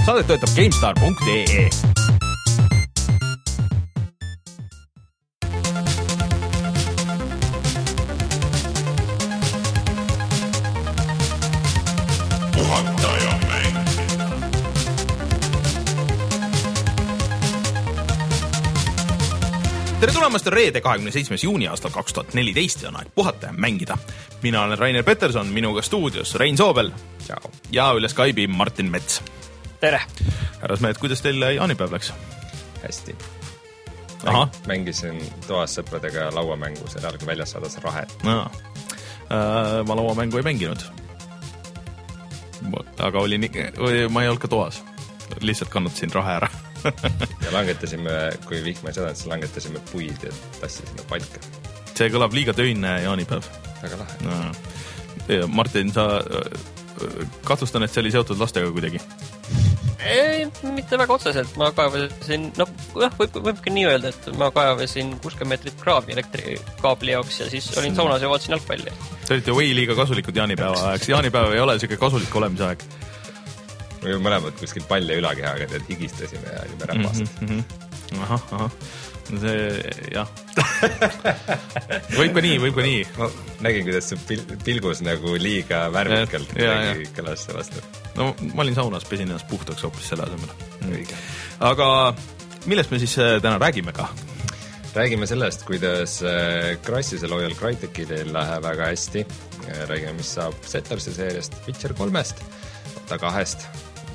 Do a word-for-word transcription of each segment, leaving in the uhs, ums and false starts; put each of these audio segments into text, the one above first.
Saadet toetab GameStar punkt ee. Tere tulemast reede kahekümne seitsmes juuni aastal kaks tuhat neliteist ja on aeg puhata ja mängida. Mina olen Rainer Peterson, minuga stuudios Rein Soobel Ciao. Ja üle Skype'i Martin Mets. Tere! Härrasmehed, kuidas teil jaanipäev läks? Hästi. Aha. Mängisin toas sõpradega lauamängu, see alg väljas saadas rahe. No. Ma lauamängu ei mänginud. Aga oli nii, ma ei olnud ka toas. Lihtsalt kannatasin rahe ära. Ja langetasime, kui vihma ei sadanud, siis langetasime puid ja tassisime palka. See kõlab liiga töine jaanipäev. Väga lahe. No. Martin, sa kahtlustan, et see oli seotud lastega kuidagi? Ei, mitte väga otseselt. Ma kaevasin, no jah, võib, võibki nii öelda, et ma kaevasin kuuskümmend meetrit kraavi elektrikaabli jaoks ja siis olin saunas ja vaatasin jalgpalli. Te olite või liiga kasulikud jaanipäeva aeg. Jaanipäev ei ole siuke kasulik olemise aeg. Me mõlemad kuskil palli ülakehaga tead higistasime ja olime räpast. Mm -hmm. Aha, aha. See, jah. Võib ka nii, võib ka nii. Ma nägin, kuidas see pil pilgus nagu liiga värvikalt kõlas see vastu. No ma olin saunas, pesin ennast puhtaks hoopis selle asemel. Mm. Aga millest me siis täna räägime ka? Räägime sellest, kuidas Crysis ja Loyal Crytekil läheb väga hästi. Räägime, mis saab Settlers seeriast, Witcher kolmest, Dota kahest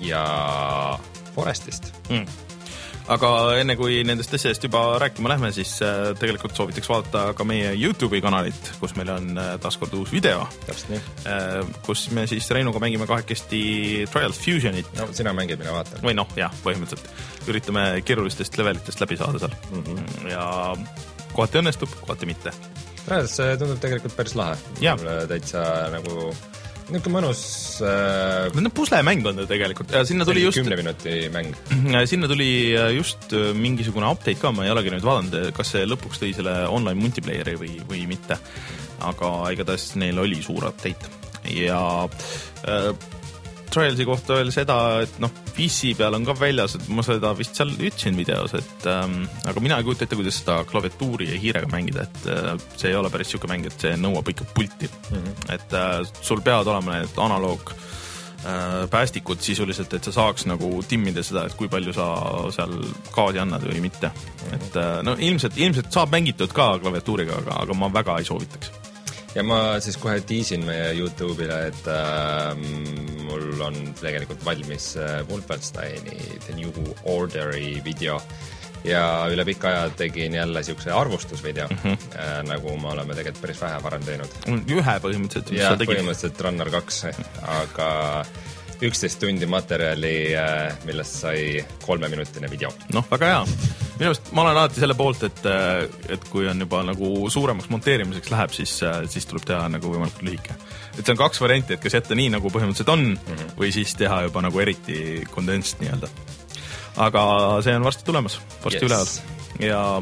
ja Forestist. Mm. Aga enne kui nendest asjadest juba rääkima lähme, siis tegelikult soovitaks vaadata ka meie YouTube'i kanalit, kus meil on taaskord uus video. Täpselt nii. Kus me siis Reinuga mängime kahekesti Trials Fusionit. No, sina mängid, mina vaatan. Või noh, jah, põhimõtteliselt. Üritame keerulistest levelitest läbi saada seal. Mm -hmm. Ja kohati õnnestub, kohati mitte. Trials tundub tegelikult päris lahe. Ja. Täitsa nagu... Niuke mõnus... Äh... No puslemäng on ta tegelikult. Ja sinna tuli just... kümne minuti mäng. Sinna tuli just mingisugune update ka. Ma ei olegi nüüd vaadanud, kas see lõpuks tõi selle online multiplayeri või, või mitte. Aga igatahes neil oli suur update. Ja äh, Trialsi kohta veel seda, et noh, P C peal on ka väljas, et ma seda vist seal ütlesin videos, et ähm, aga mina ei kujuta ette, kuidas seda klaviatuuri ja hiirega mängida, et äh, see ei ole päris siuke mäng, et see nõuab ikka pulti. Mm -hmm. Et äh, sul peavad olema need analoog äh, päästikud sisuliselt, et sa saaks nagu timmida seda, et kui palju sa seal gaasi annad või mitte. Mm -hmm. Et äh, no ilmselt, ilmselt saab mängitud ka klaviatuuriga, aga, aga ma väga ei soovitaks. Ja ma siis kohe tiisin meie YouTube'ile, et äh, mul on tegelikult valmis äh, Wolfensteini The New Orderi video ja üle pika aja tegin jälle siukse arvustusvideo, mm -hmm. äh, nagu me oleme tegelikult päris vähe varem teinud. Ühe põhimõtteliselt. Ja põhimõtteliselt Runner kaks, aga üksteist tundi materjali, äh, millest sai kolmeminutine video. Noh, väga hea. Minu arust ma olen alati selle poolt, et, et kui on juba nagu suuremaks monteerimiseks läheb, siis, siis tuleb teha nagu võimalikult lühike. Et see on kaks varianti, et kas jätta nii, nagu põhimõtteliselt on, mm -hmm. või siis teha juba nagu eriti kondensst nii-öelda. Aga see on varsti tulemas, varsti yes. Üleval. Ja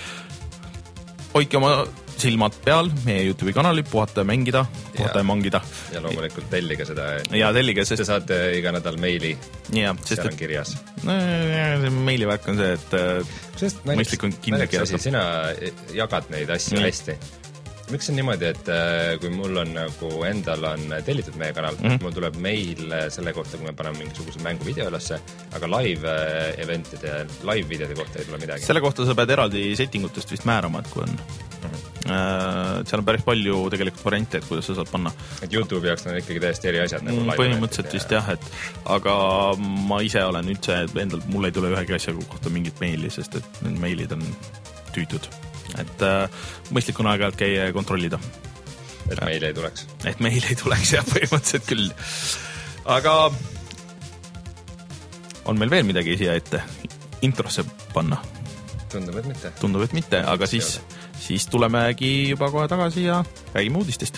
hoidke oma silmad peal meie YouTube'i kanali, puhata ja mängida, puhata ja, ja mangida. Ja loomulikult tellige seda. Ja tellige, sest... Te saate iga nädal meili, ja, sest seal on kirjas. No, see meilivärk on see, et sest, mõistlik on kinni keerata. Sina jagad neid asju mm. hästi. Miks on niimoodi, et kui mul on nagu endal on tellitud meie kanal, mm -hmm. mul tuleb meil selle kohta, kui me paneme mingisuguse mängu video ülesse, aga live eventide ja live videode kohta ei tule midagi. Selle kohta sa pead eraldi settingutest vist määrama, et kui on... Mm -hmm. äh, seal on päris palju tegelikult variante, et kuidas sa saad panna. Et YouTube'i jaoks on ikkagi täiesti eri asjad nagu live põhimõtteliselt ja... vist jah, et aga ma ise olen üldse endal, mul ei tule ühegi asja kohta mingit meili, sest et need meilid on tüütud. Et äh, mõistlik on aeg-ajalt käia kontrollida. Et meil ei tuleks. Et meil ei tuleks, jah, põhimõtteliselt küll. Aga on meil veel midagi siia ette introsse panna? Tundub, et mitte. Tundub, et mitte, aga siis, siis tulemegi juba kohe tagasi ja räägime uudistest.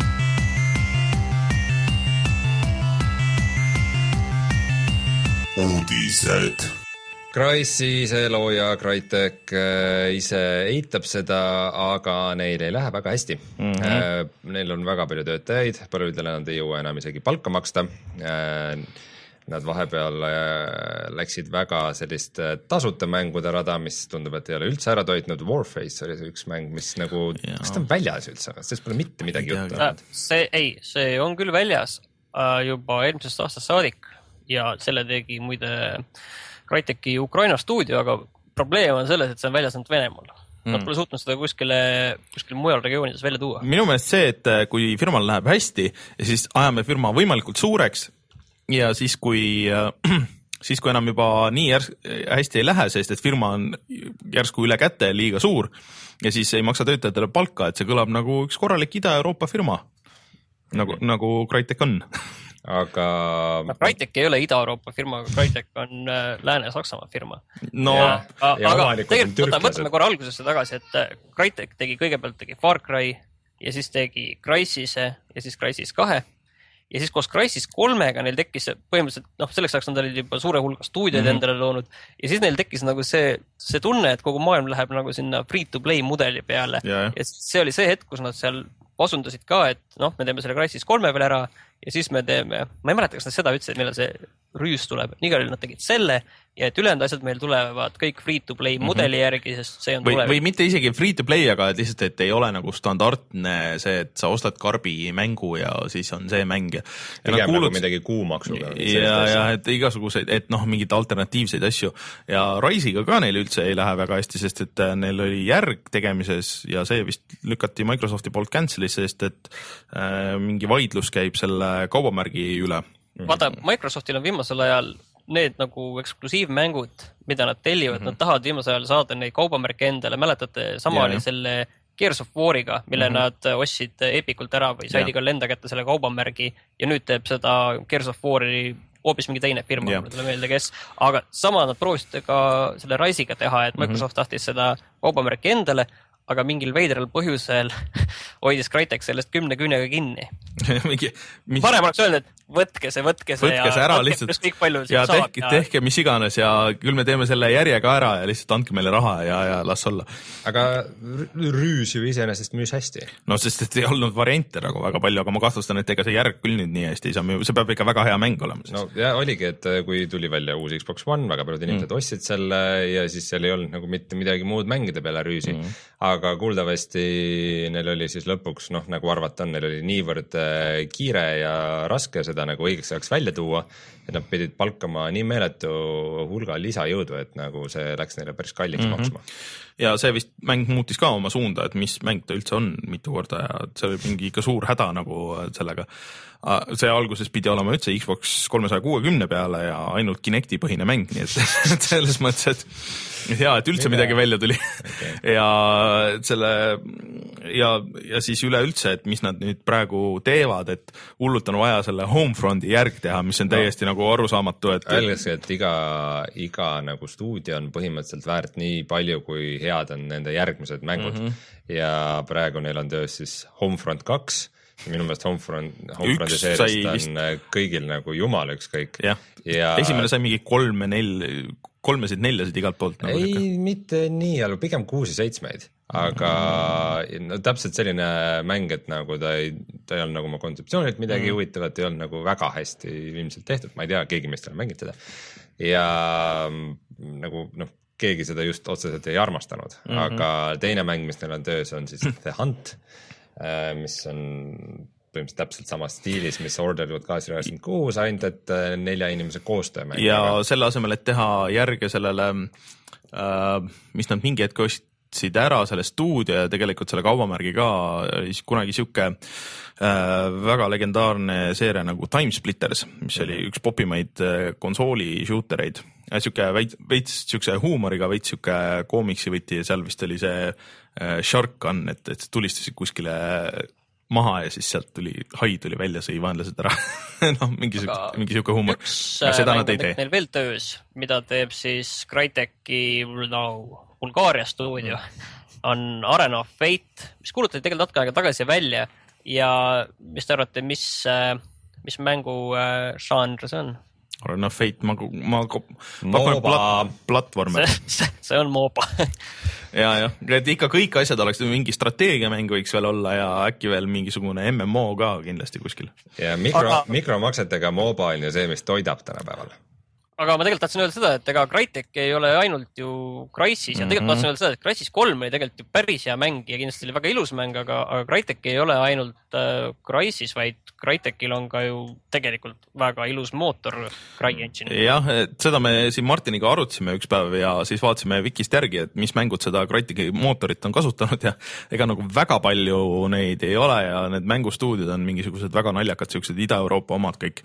Uudised. Crysis looja Crytek ise eitab seda, aga neil ei lähe väga hästi. Mm -hmm. Neil on väga palju töötajaid, paljudele nad ei jõua enam isegi palka maksta. nad vahepeal läksid väga sellist tasuta mängude rada, mis tundub, et ei ole üldse ära toitnud. Warface oli see üks mäng, mis nagu, ja. kas ta on väljas üldse? Sest pole mitte midagi juttu olnud. See, ei, see on küll väljas juba eelmisest aastast saadik ja selle tegi muide Crytek'i Ukraina stuudio, aga probleem on selles, et see on väljas ainult Venemaal. Nad mm. pole suutnud seda kuskile, kuskile mujal regioonides välja tuua. Minu meelest see, et kui firmal läheb hästi ja siis ajame firma võimalikult suureks ja siis kui, siis kui enam juba nii järs, hästi ei lähe, sest et firma on järsku üle käte liiga suur ja siis ei maksa töötajatele palka, et see kõlab nagu üks korralik Ida-Euroopa firma, nagu, mm. nagu Crytek on. Aga Crytek ei ole Ida-Euroopa firma, Crytek on Lääne-Saksamaa firma. No, ja, a, ja aga tegelikult võtame korra algusesse tagasi, et Crytek tegi kõigepealt tegi Far Cry ja siis tegi Crysise ja siis Crysis kahe ja siis koos Crysis kolmega neil tekkis põhimõtteliselt, noh, selleks ajaks nad olid juba suure hulga stuudioid mm-hmm. endale loonud ja siis neil tekkis nagu see, see tunne, et kogu maailm läheb nagu sinna free-to-play mudeli peale yeah. ja see oli see hetk, kus nad seal osundasid ka, et noh, me teeme selle Crysis kolme veel ära ja siis me teeme, ma ei mäleta, kas nad seda ütlesid, millal see rüüs tuleb, nii palju nad tegid selle ja et ülejäänud asjad meil tulevad kõik free-to-play mm-hmm. mudeli järgi, sest see on või, tulev. või mitte isegi free-to-play, aga et lihtsalt, et ei ole nagu standardne see, et sa ostad karbi mängu ja siis on see mäng. Ja, ja pigem kuulut... nagu midagi kuumaksuga. Ja, ja et igasuguseid, et noh, mingid alternatiivseid asju ja Rise'iga ka neil üldse ei lähe väga hästi, sest et neil oli järg tegemises ja see vist lükati Microsofti poolt cancel'isse, sest et äh, mingi vaidlus käib selle kaubamärgi üle. Vaata, Microsoftil on viimasel ajal need nagu eksklusiivmängud, mida nad tellivad, mm-hmm. nad tahavad viimasel ajal saada neid kaubamärke endale. Mäletate, sama oli selle Gears of War'iga, mille mm-hmm. nad ostsid Epikult ära või said igal enda kätte selle kaubamärgi ja nüüd teeb seda Gears of War'i hoopis mingi teine firma, mulle tule meelde, kes. Aga sama nad proovisid ka selle Rise'iga teha, et Microsoft mm-hmm. tahtis seda kaubamärki endale, aga mingil veidral põhjusel hoidis Crytek sellest kümne küünega kinni. Mingi, mis... Parem oleks öelda, et võtke see, võtke see võtke ja see ära lihtsalt ja tehke, ja tehke mis iganes ja küll me teeme selle järjega ära ja lihtsalt andke meile raha ja, ja las olla. Aga rüüs ju iseenesest müüs hästi. No sest et ei olnud variante nagu väga palju, aga ma kahtlustan, et ega see järg küll nüüd nii hästi ei saa, see peab ikka väga hea mäng olema. No ja oligi, et kui tuli välja uus Xbox One, väga paljud inimesed mm. ostsid selle ja siis seal ei olnud nagu mitte midagi muud mängida peale rüüsi. Mm. Aga kuuldavasti neil oli siis lõpuks, noh nagu arvata on, neil oli niivõrd kiire ja raske seda nagu õigeks ajaks välja tuua, et nad pidid palkama nii meeletu hulga lisajõudu, et nagu see läks neile päris kalliks mm-hmm. maksma. Ja see vist mäng muutis ka oma suunda, et mis mäng ta üldse on mitu korda ja see oli mingi ikka suur häda nagu sellega. See alguses pidi olema üldse Xbox kolmesaja kuuekümne peale ja ainult Kinecti põhine mäng, nii et selles mõttes, et hea, et üldse midagi välja tuli okay. ja selle ja, ja siis üleüldse, et mis nad nüüd praegu teevad, et hullult on vaja selle Homefronti järg teha, mis on täiesti no. nagu arusaamatu, et öelgeski, et iga, iga nagu stuudio on põhimõtteliselt väärt nii palju, kui head on nende järgmised mängud mm-hmm. ja praegu neil on töös siis Homefront kaks. Minu meelest Homefront, Homefronti seerist on vist... kõigil nagu jumal ükskõik. Ja. Ja... esimene sai mingi kolme, nel, kolmesid, neljasid igalt poolt. Nagu ei, siuke. Mitte nii, aga pigem kuusi, seitsmeid. Aga no, täpselt selline mäng, et nagu ta ei, ta ei olnud nagu oma kontseptsioonilt midagi mm. huvitavat, ei olnud nagu väga hästi ilmselt tehtud. Ma ei tea, keegi meist on mänginud teda. Ja nagu noh, keegi seda just otseselt ei armastanud. Mm-hmm. Aga teine mäng, mis neil on töös, on siis The Hunt, mis on põhimõtteliselt täpselt samas stiilis, mis Order tuhat kaheksasada üheksakümmend kuus, ainult et nelja inimese koostöömäng. Ja selle asemel, et teha järge sellele, mis nad mingi hetk ostsid ära selle stuudio ja tegelikult selle kaubamärgi ka, siis kunagi siuke väga legendaarne seeria nagu Timesplitters, mis oli üks popimaid konsooli shootereid. Siuke veits siukse huumoriga, veits siuke koomiksi võti ja seal vist oli see Shark Gun, et, et tulistasid kuskile maha ja siis sealt tuli, hai tuli välja, sõi vaenlased ära. no, mingi siuke, mingi siuke huumor. Üks mäng on neil veel töös, mida teeb siis Crytek'i no, Bulgaaria stuudio, on Arena of Fate, mis kuulutati tegelikult natuke aega tagasi välja ja mis te arvate, mis, mis mängu žanr see on? No Fate, ma, ma Mooba. Plat, platvormer. See, see on mooba. ja, jah, et ikka kõik asjad oleks, mingi strateegiamäng võiks veel olla ja äkki veel mingisugune M M O ka kindlasti kuskil. Ja mikro, aga... mikromaksetega mooba on ju see, mis toidab tänapäeval. Aga ma tegelikult tahtsin öelda seda, et ega Crytek ei ole ainult ju Crysis ja tegelikult mm -hmm. tahtsin öelda seda, et Crysis kolm oli tegelikult ju päris hea mäng ja kindlasti oli väga ilus mäng, aga, aga Crytek ei ole ainult äh, Crysis, vaid Crytekil on ka ju tegelikult väga ilus mootor CryEngine. jah, et seda me siin Martiniga arutasime üks päev ja siis vaatasime Wikist järgi, et mis mängud seda Cryteki mootorit on kasutanud ja ega nagu väga palju neid ei ole ja need mängustuudiod on mingisugused väga naljakad, siuksed Ida-Euroopa omad kõik.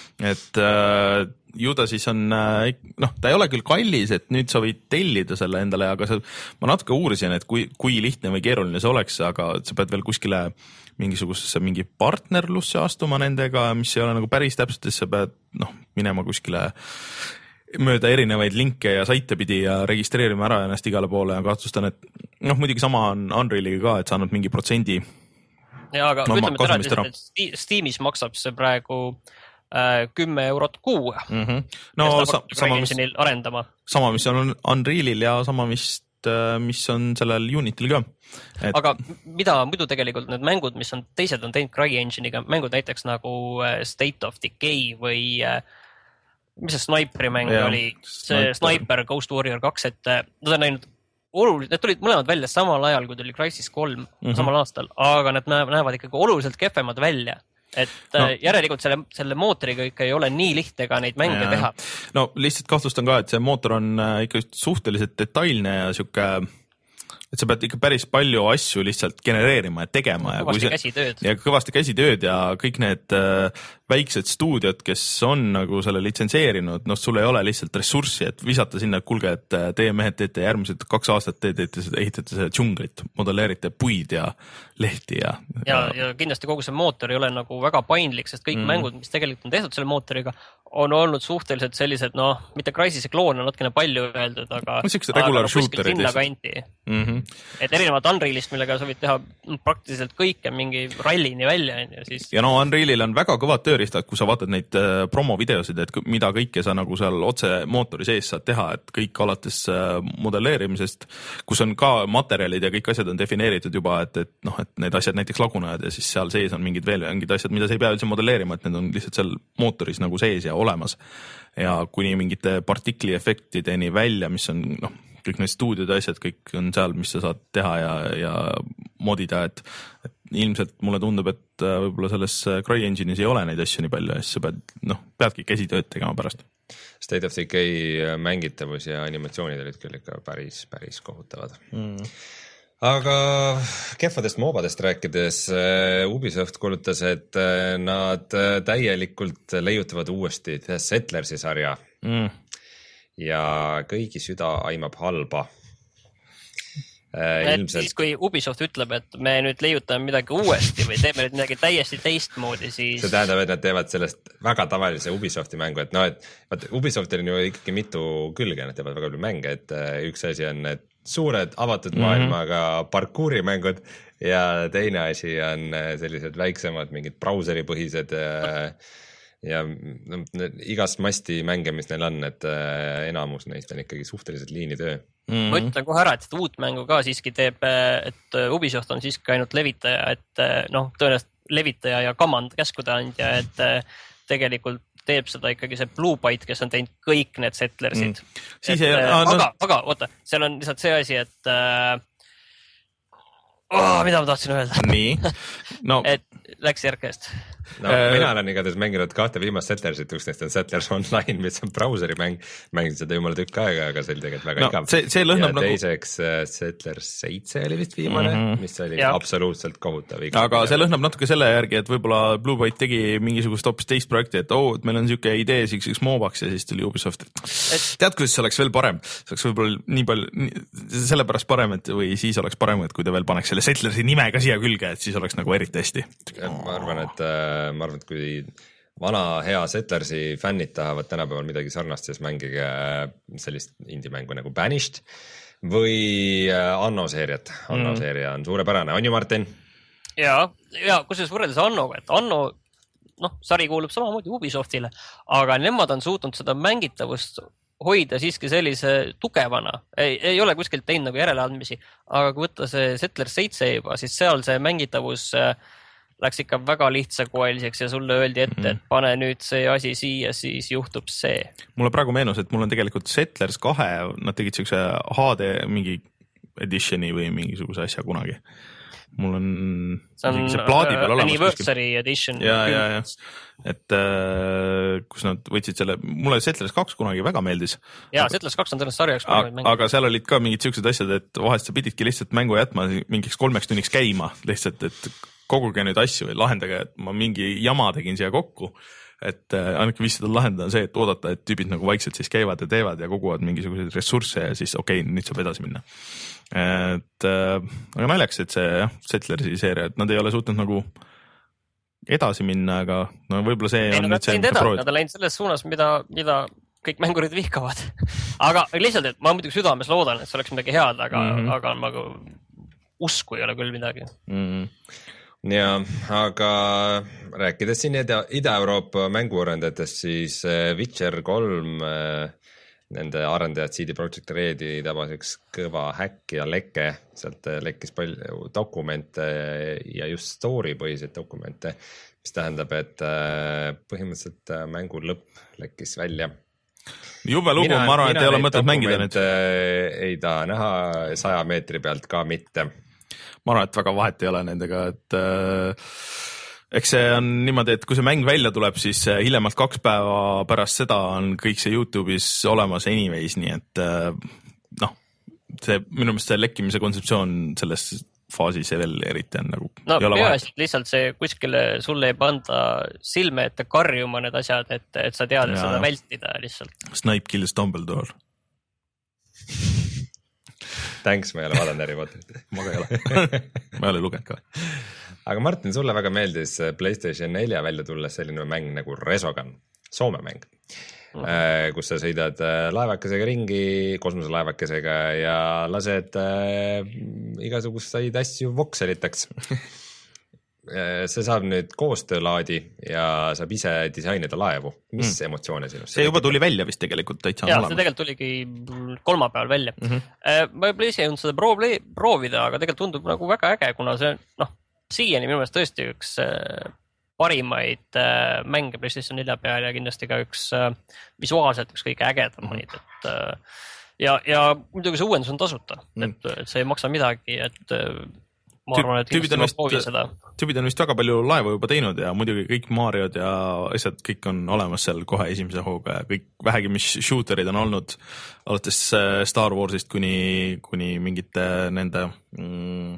Et äh, ju ta siis on, noh, ta ei ole küll kallis, et nüüd sa võid tellida selle endale, aga see, ma natuke uurisin, et kui, kui lihtne või keeruline see oleks, aga sa pead veel kuskile mingisugusesse mingi partnerlusse astuma nendega, mis ei ole nagu päris täpselt, et sa pead noh, minema kuskile mööda erinevaid linke ja saite pidi ja registreerima ära ennast igale poole ja kahtlustan, et noh, muidugi sama on Unrealiga ka, et sa annad mingi protsendi. Ja, aga no, ütleme ära, et Steamis maksab see praegu kümme eurot kuu. Mm -hmm. No sa, sama, mis, arendama. sama, mis on Unrealil ja sama vist, mis on sellel Unityl ka. Et... Aga mida muidu tegelikult need mängud, mis on teised on teinud CryEngine'iga, mängud näiteks nagu State of Decay või mis see Sniperi mäng ja, oli, see Sniper. Sniper Ghost Warrior kaks, et nad on näinud oluliselt, need tulid mõlemad välja samal ajal, kui tuli Crysis kolm mm -hmm. samal aastal, aga need näevad ikkagi oluliselt kehvemad välja. Et no. järelikult selle, selle mootoriga ikka ei ole nii lihtne ka neid mänge ja. teha. No lihtsalt kahtlustan ka, et see mootor on ikka suhteliselt detailne ja siuke, et sa pead ikka päris palju asju lihtsalt genereerima ja tegema. Ja, kõvasti see, käsitööd. Ja kõvasti käsitööd ja kõik need äh, väiksed stuudiod, kes on nagu selle litsenseerinud, noh, sul ei ole lihtsalt ressurssi, et visata sinna, et kuulge, et teie mehed teete järgmised kaks aastat, te teete, ehitate seda džunglit, modelleerite puid ja lehti ja... Ja, ja... ja kindlasti kogu see mootor ei ole nagu väga paindlik, sest kõik mm. mängud, mis tegelikult on tehtud selle mootoriga, on olnud suhteliselt sellised, noh, mitte Crysise kloon on natukene palju öeldud, aga... regular shooterid. Mm -hmm. Et erinevat Unrealist, millega sa võid teha praktiliselt kõike mingi rallini välja. Ja, siis... ja no Unrealil on väga kõvad tööriistad, kui sa vaatad neid äh, promovideosid, et mida kõike sa nagu seal otse mootori sees saad teha, et kõik alates äh, modelleerimisest, kus on ka materjalid ja kõik asjad on defineeritud juba, et, et noh, et need asjad näiteks lagunevad ja siis seal sees on mingid veel mingid asjad, mida sa ei pea üldse modelleerima, et need on lihtsalt seal mootoris nagu sees ja olemas. Ja kuni mingite partikliefektideni välja, mis on noh, kõik need stuudiode asjad, kõik on seal, mis sa saad teha ja, ja modida, et, et ilmselt mulle tundub, et võib-olla selles CryEngine'is ei ole neid asju nii palju ja siis sa pead, noh, peadki käsitööd tegema pärast. State of Decay mängitavus ja animatsioonid olid küll ikka päris, päris kohutavad. Mm. Aga kehvadest moobadest rääkides, Ubisoft kuulutas, et nad täielikult leiutavad uuesti The Settlersi sarja. Mm. Ja kõigi süda aimab halba. Et Ilmselt... siis, kui Ubisoft ütleb, et me nüüd leiutame midagi uuesti või teeme nüüd midagi täiesti teistmoodi, siis... See tähendab, et nad teevad sellest väga tavalise Ubisofti mängu, et noh, et vaat, Ubisoftil on ju ikkagi mitu külge, nad teevad väga palju mänge, et üks asi on need suured avatud maailmaga mm -hmm. parkuurimängud ja teine asi on sellised väiksemad, mingid brauseripõhised ja, ja no, igast masti mänge, mis neil on, et enamus neist on ikkagi suhteliselt liinitöö. Mm-hmm. Ma ütlen kohe ära, et seda uut mängu ka siiski teeb, et Ubisoft on siiski ainult levitaja, et noh, tõenäoliselt levitaja ja command käskude andja, et tegelikult teeb seda ikkagi see Blue Byte, kes on teinud kõik need Settlersid. Mm. Et, ei, aga, no... aga oota, seal on lihtsalt see asi, et äh, oh, mida ma tahtsin öelda? Nii. No. Et läks järgest. No, äh, mina olen igatahes mänginud kahte viimast Settlersit, üks neist on Settlers Online, mis on brauseri mäng. Mängin seda jumala tükk aega, aga see oli tegelikult väga no, igav. See, see ja nagu... teiseks uh, Settlers seitse oli vist viimane, mm -hmm. mis oli ja. absoluutselt kohutav. Aga see lõhnab natuke selle järgi, et võib-olla Blue Byte tegi mingisugust hoopis teist projekti, et oo, oh, et meil on siuke idee siukseks moobaks ja siis tuli Ubisoft. Et... Tead, kuidas see oleks veel parem? See oleks võib-olla nii palju, sellepärast parem, et või siis oleks parem, et kui ta veel paneks selle Settlersi nime ka siia külge, et siis oleks nagu eriti hästi. Ma arvan, et ma arvan, et kui vana hea Settlersi fännid tahavad tänapäeval midagi sarnast, siis mängige sellist indie-mängu nagu Banished või Anno seeriat. Anno mm. seeria on suurepärane. On ju, Martin? Ja, ja kusjuures võrreldes Annoga, et Anno noh, sari kuulub samamoodi Ubisoftile, aga nemad on suutnud seda mängitavust hoida siiski sellise tugevana. Ei, ei ole kuskilt teinud nagu järeleandmisi, aga kui võtta see Settlers seitse juba, siis seal see mängitavus läks ikka väga lihtsakoeliseks ja sulle öeldi ette, et pane nüüd see asi siia, siis juhtub see. Mulle praegu meenus, et mul on tegelikult Settlers kahe, nad tegid siukse H D mingi editioni või mingisuguse asja kunagi. Mul on see on see plaadi peal olemas. Anniversary kuskil. Edition. Ja, ja, ja. Et äh, kus nad võtsid selle, mulle Settlers kaks kunagi väga meeldis. Ja, Settlers kaks on tõenäoliselt sarjaks. Aga, aga seal olid ka mingid siuksed asjad, et vahest sa pididki lihtsalt mängu jätma mingiks kolmeks tunniks käima lihtsalt, et koguge nüüd asju või lahendage, et ma mingi jama tegin siia kokku, et äh, ainuke viis seda lahendada on see, et oodata, et tüübid nagu vaikselt siis käivad ja teevad ja koguvad mingisuguseid ressursse ja siis okei, okay, nüüd saab edasi minna. Et äh, aga naljaks, et see jah, Settlersi seeria, et nad ei ole suutnud nagu edasi minna, aga no võib-olla see ei, on no, nüüd see, mida proovida. Nad on läinud selles suunas, mida, mida kõik mängurid vihkavad. aga lihtsalt, et ma muidugi südames loodan, et see oleks midagi head, aga, mm -hmm. aga nagu usku ei ole küll midagi. Mm -hmm. Ja, aga rääkides siin Ida-Euroopa mänguarendajatest, siis Witcher kolm, nende arendajad C D Projekt Redi tabas üks kõva häkk ja leke, sealt lekkis palju dokumente ja just story põhiseid dokumente, mis tähendab, et põhimõtteliselt mängu lõpp lekkis välja. Jube lugu, mina, ma arvan, et ei ole mõtet mängida nüüd. Ei taha näha saja meetri pealt ka mitte. Ma arvan, et väga vahet ei ole nendega, et äh, eks see on niimoodi, et kui see mäng välja tuleb, siis hiljemalt kaks päeva pärast seda on kõik see YouTube'is olemas anyways, nii et äh, noh, see minu meelest see lekkimise kontseptsioon selles faasis veel eriti on nagu no peaasi, lihtsalt see kuskile sulle ei panda silme ette karjuma need asjad, et, et sa tead, et seda vältida lihtsalt. Snipe kills Dumbledore. Thanks, ma ei ole vaadanud Harry Potterit. Ma ka ei ole. Ma ei ole lugenud ka. Aga Martin, sulle väga meeldis PlayStation nelja välja tulles selline mäng nagu Resogun, Soome mäng, mm-hmm. kus sa sõidad laevakesega ringi, kosmoselaevakesega ja lased äh, igasuguseid asju vokselitaks. See saab nüüd koostöölaadi ja saab ise disainida laevu. Mis mm. emotsioone sinust? See juba tuli välja vist tegelikult täitsa. Jaa, see tegelikult tuligi kolmapäeval välja. Mm-hmm. Ma ei ise jõudnud seda proovida, aga tegelikult tundub nagu väga äge, kuna see, noh, siiani minu meelest tõesti üks parimaid mänge PlayStation nelja peal ja kindlasti ka üks visuaalselt üks kõige ägedamaid. Mm-hmm. Et, ja, ja muidugi see uuendus on tasuta, mm. et see ei maksa midagi, et ma arvan, et tüübid on, vist, tüübid on vist väga palju laevu juba teinud ja muidugi kõik Mariod ja asjad, kõik on olemas seal kohe esimese hooga ja kõik vähegi, mis shooterid on olnud alates Star Warsist kuni, kuni mingite nende mm,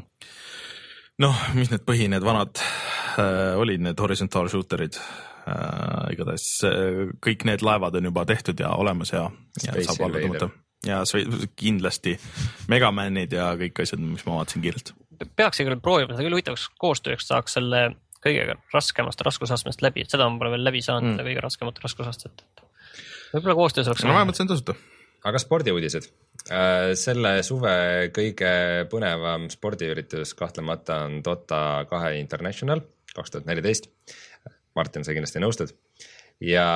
noh, mis need põhi, need vanad äh, olid need horisontaal shooterid äh, igatahes äh, kõik need laevad on juba tehtud ja olemas ja, ja saab alla tõmmata ja kindlasti Megamanid ja kõik asjad, mis ma vaatasin kiirelt. Peaks küll proovima, seda küll huvitavaks koostööks saaks selle kõige raskemast raskusastmest läbi, et seda on pole veel läbi saanud mm. kõige raskemat raskusastet. Võib-olla koostöös oleks. No vähemalt see on tasuta. Aga spordiuudised. Selle suve kõige põnevam spordiüritus kahtlemata on Dota kahe International kaks tuhat neliteist. Martin, sa kindlasti nõustud. Ja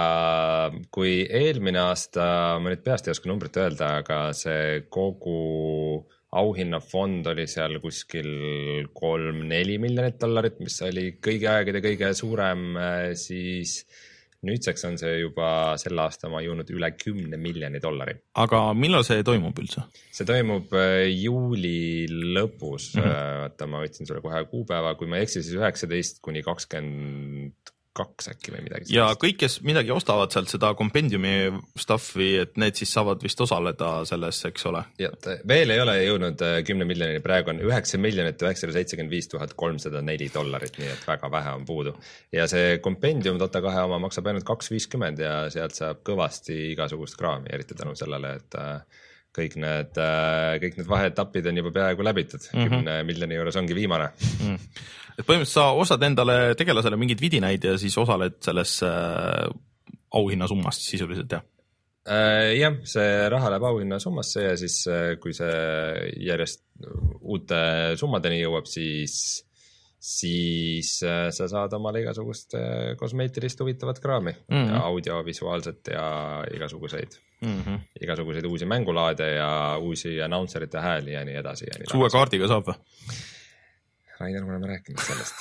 kui eelmine aasta, ma nüüd peast ei oska numbrit öelda, aga see kogu auhinnafond oli seal kuskil kolm neli miljonit dollarit, mis oli kõigi aegade kõige suurem, siis nüüdseks on see juba selle aasta ma jõudnud üle kümne miljoni dollari. Aga millal see toimub üldse? See toimub juuli lõpus. Mm-hmm. Vaata, ma võtsin sulle kohe kuupäeva, kui ma eksi, siis üheksateist kuni kakskümmend kaks äkki või midagi. Ja kõik, kes midagi ostavad sealt seda kompendiumi stuffi, et need siis saavad vist osaleda selles, eks ole? Ja, veel ei ole jõudnud kümne miljonini, praegu on üheksa miljonit üheksasada seitsekümmend viis tuhat kolmsada neli dollarit, nii et väga vähe on puudu. Ja see kompendium Dota kahe oma maksab ainult kaks viiskümmend ja sealt saab kõvasti igasugust kraami, eriti tänu sellele, et kõik need, kõik need vaheetapid on juba peaaegu läbitud. kümne mm-hmm. miljoni juures ongi viimane. Mm. Et põhimõtteliselt sa osad endale tegelasele mingid vidinaid ja siis osaled selles äh, auhinnasummast sisuliselt, jah? Äh, jah, see raha läheb auhinnasummasse ja siis kui see järjest uute summadeni jõuab, siis siis sa saad omale igasugust kosmeetilist huvitavat kraami mm-hmm. ja audiovisuaalset ja igasuguseid mm-hmm. igasuguseid uusi mängulaade ja uusi announcerite hääli ja nii edasi. Suue kaardiga saab või? Rainer, me oleme rääkinud sellest.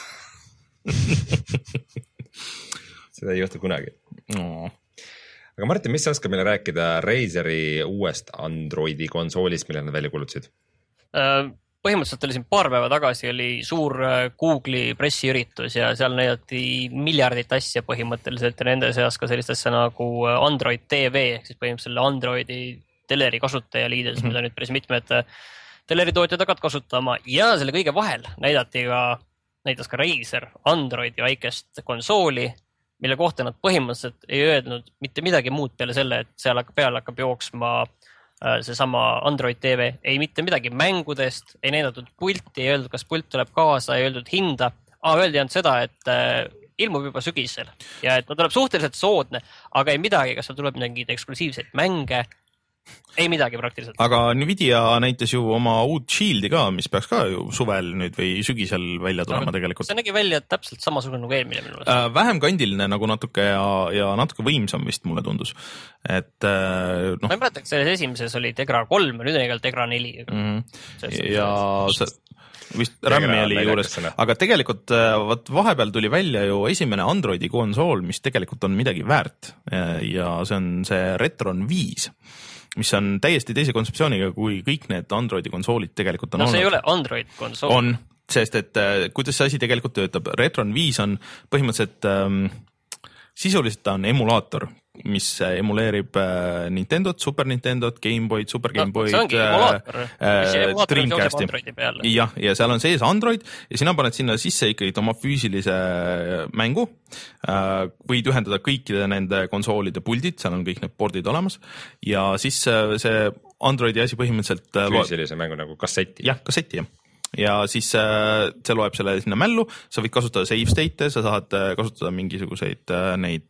Seda ei juhtu kunagi no.. Aga Martin, mis sa oskad meile rääkida Razeri uuest Androidi konsoolist, mille nad välja kuulutasid? Uh... Põhimõtteliselt oli siin paar päeva tagasi oli suur Google'i pressiüritus ja seal näidati miljardit asja põhimõtteliselt ja nende seas ka sellist asja nagu Android T V ehk siis põhimõtteliselt Androidi teleri kasutajaliides, mida nüüd päris mitmed teleritootjad hakkavad kasutama ja selle kõige vahel näidati ka, näitas ka Razer Androidi väikest konsooli, mille kohta nad põhimõtteliselt ei öelnud mitte midagi muud peale selle, et seal peale hakkab jooksma seesama Android T V, ei mitte midagi mängudest, ei näidatud pulti, ei öeldud, kas pult tuleb kaasa, ei öeldud hinda, aga öeldi ainult seda, et äh, ilmub juba sügisel ja et ta tuleb suhteliselt soodne, aga ei midagi, kas seal tuleb mingeid eksklusiivseid mänge, ei midagi praktiliselt. Aga Nvidia näitas ju oma uut Shieldi ka, mis peaks ka ju suvel nüüd või sügisel välja tulema aga tegelikult. See nägi välja täpselt samasugune nagu eelmine minu äh, vähem kandiline nagu natuke ja, ja natuke võimsam vist mulle tundus. Et äh, no. Ma ei mäleta, et selles esimeses oli Tegra kolm ja nüüd on igal Tegra neli. Mm-hmm. Ja see vist RAM-i oli juures, aga tegelikult võt, vahepeal tuli välja ju esimene Androidi konsool, mis tegelikult on midagi väärt ja see on see Retron viis, mis on täiesti teise kontseptsiooniga, kui kõik need Androidi konsoolid tegelikult on no, olnud. No see ei ole Android konsool. On, sest et kuidas see asi tegelikult töötab. Retron viis on põhimõtteliselt ähm, sisuliselt ta on emulaator, mis emuleerib äh, Nintendot, Super Nintendot, Gameboyt, Super Gameboyt. No, see ongi emulaator, mis äh, emulaator jooseb Androidi peale. Jah, ja seal on sees Android ja sina paned sinna sisse ikkagi oma füüsilise mängu. Äh, võid ühendada kõikide nende konsoolide puldid, seal on kõik need pordid olemas ja siis äh, see Androidi asi põhimõtteliselt äh, füüsilise loeb... mängu nagu kasseti. Jah, kasseti, jah. Ja siis äh, see loeb selle sinna mällu, sa võid kasutada save state'e, sa saad äh, kasutada mingisuguseid äh, neid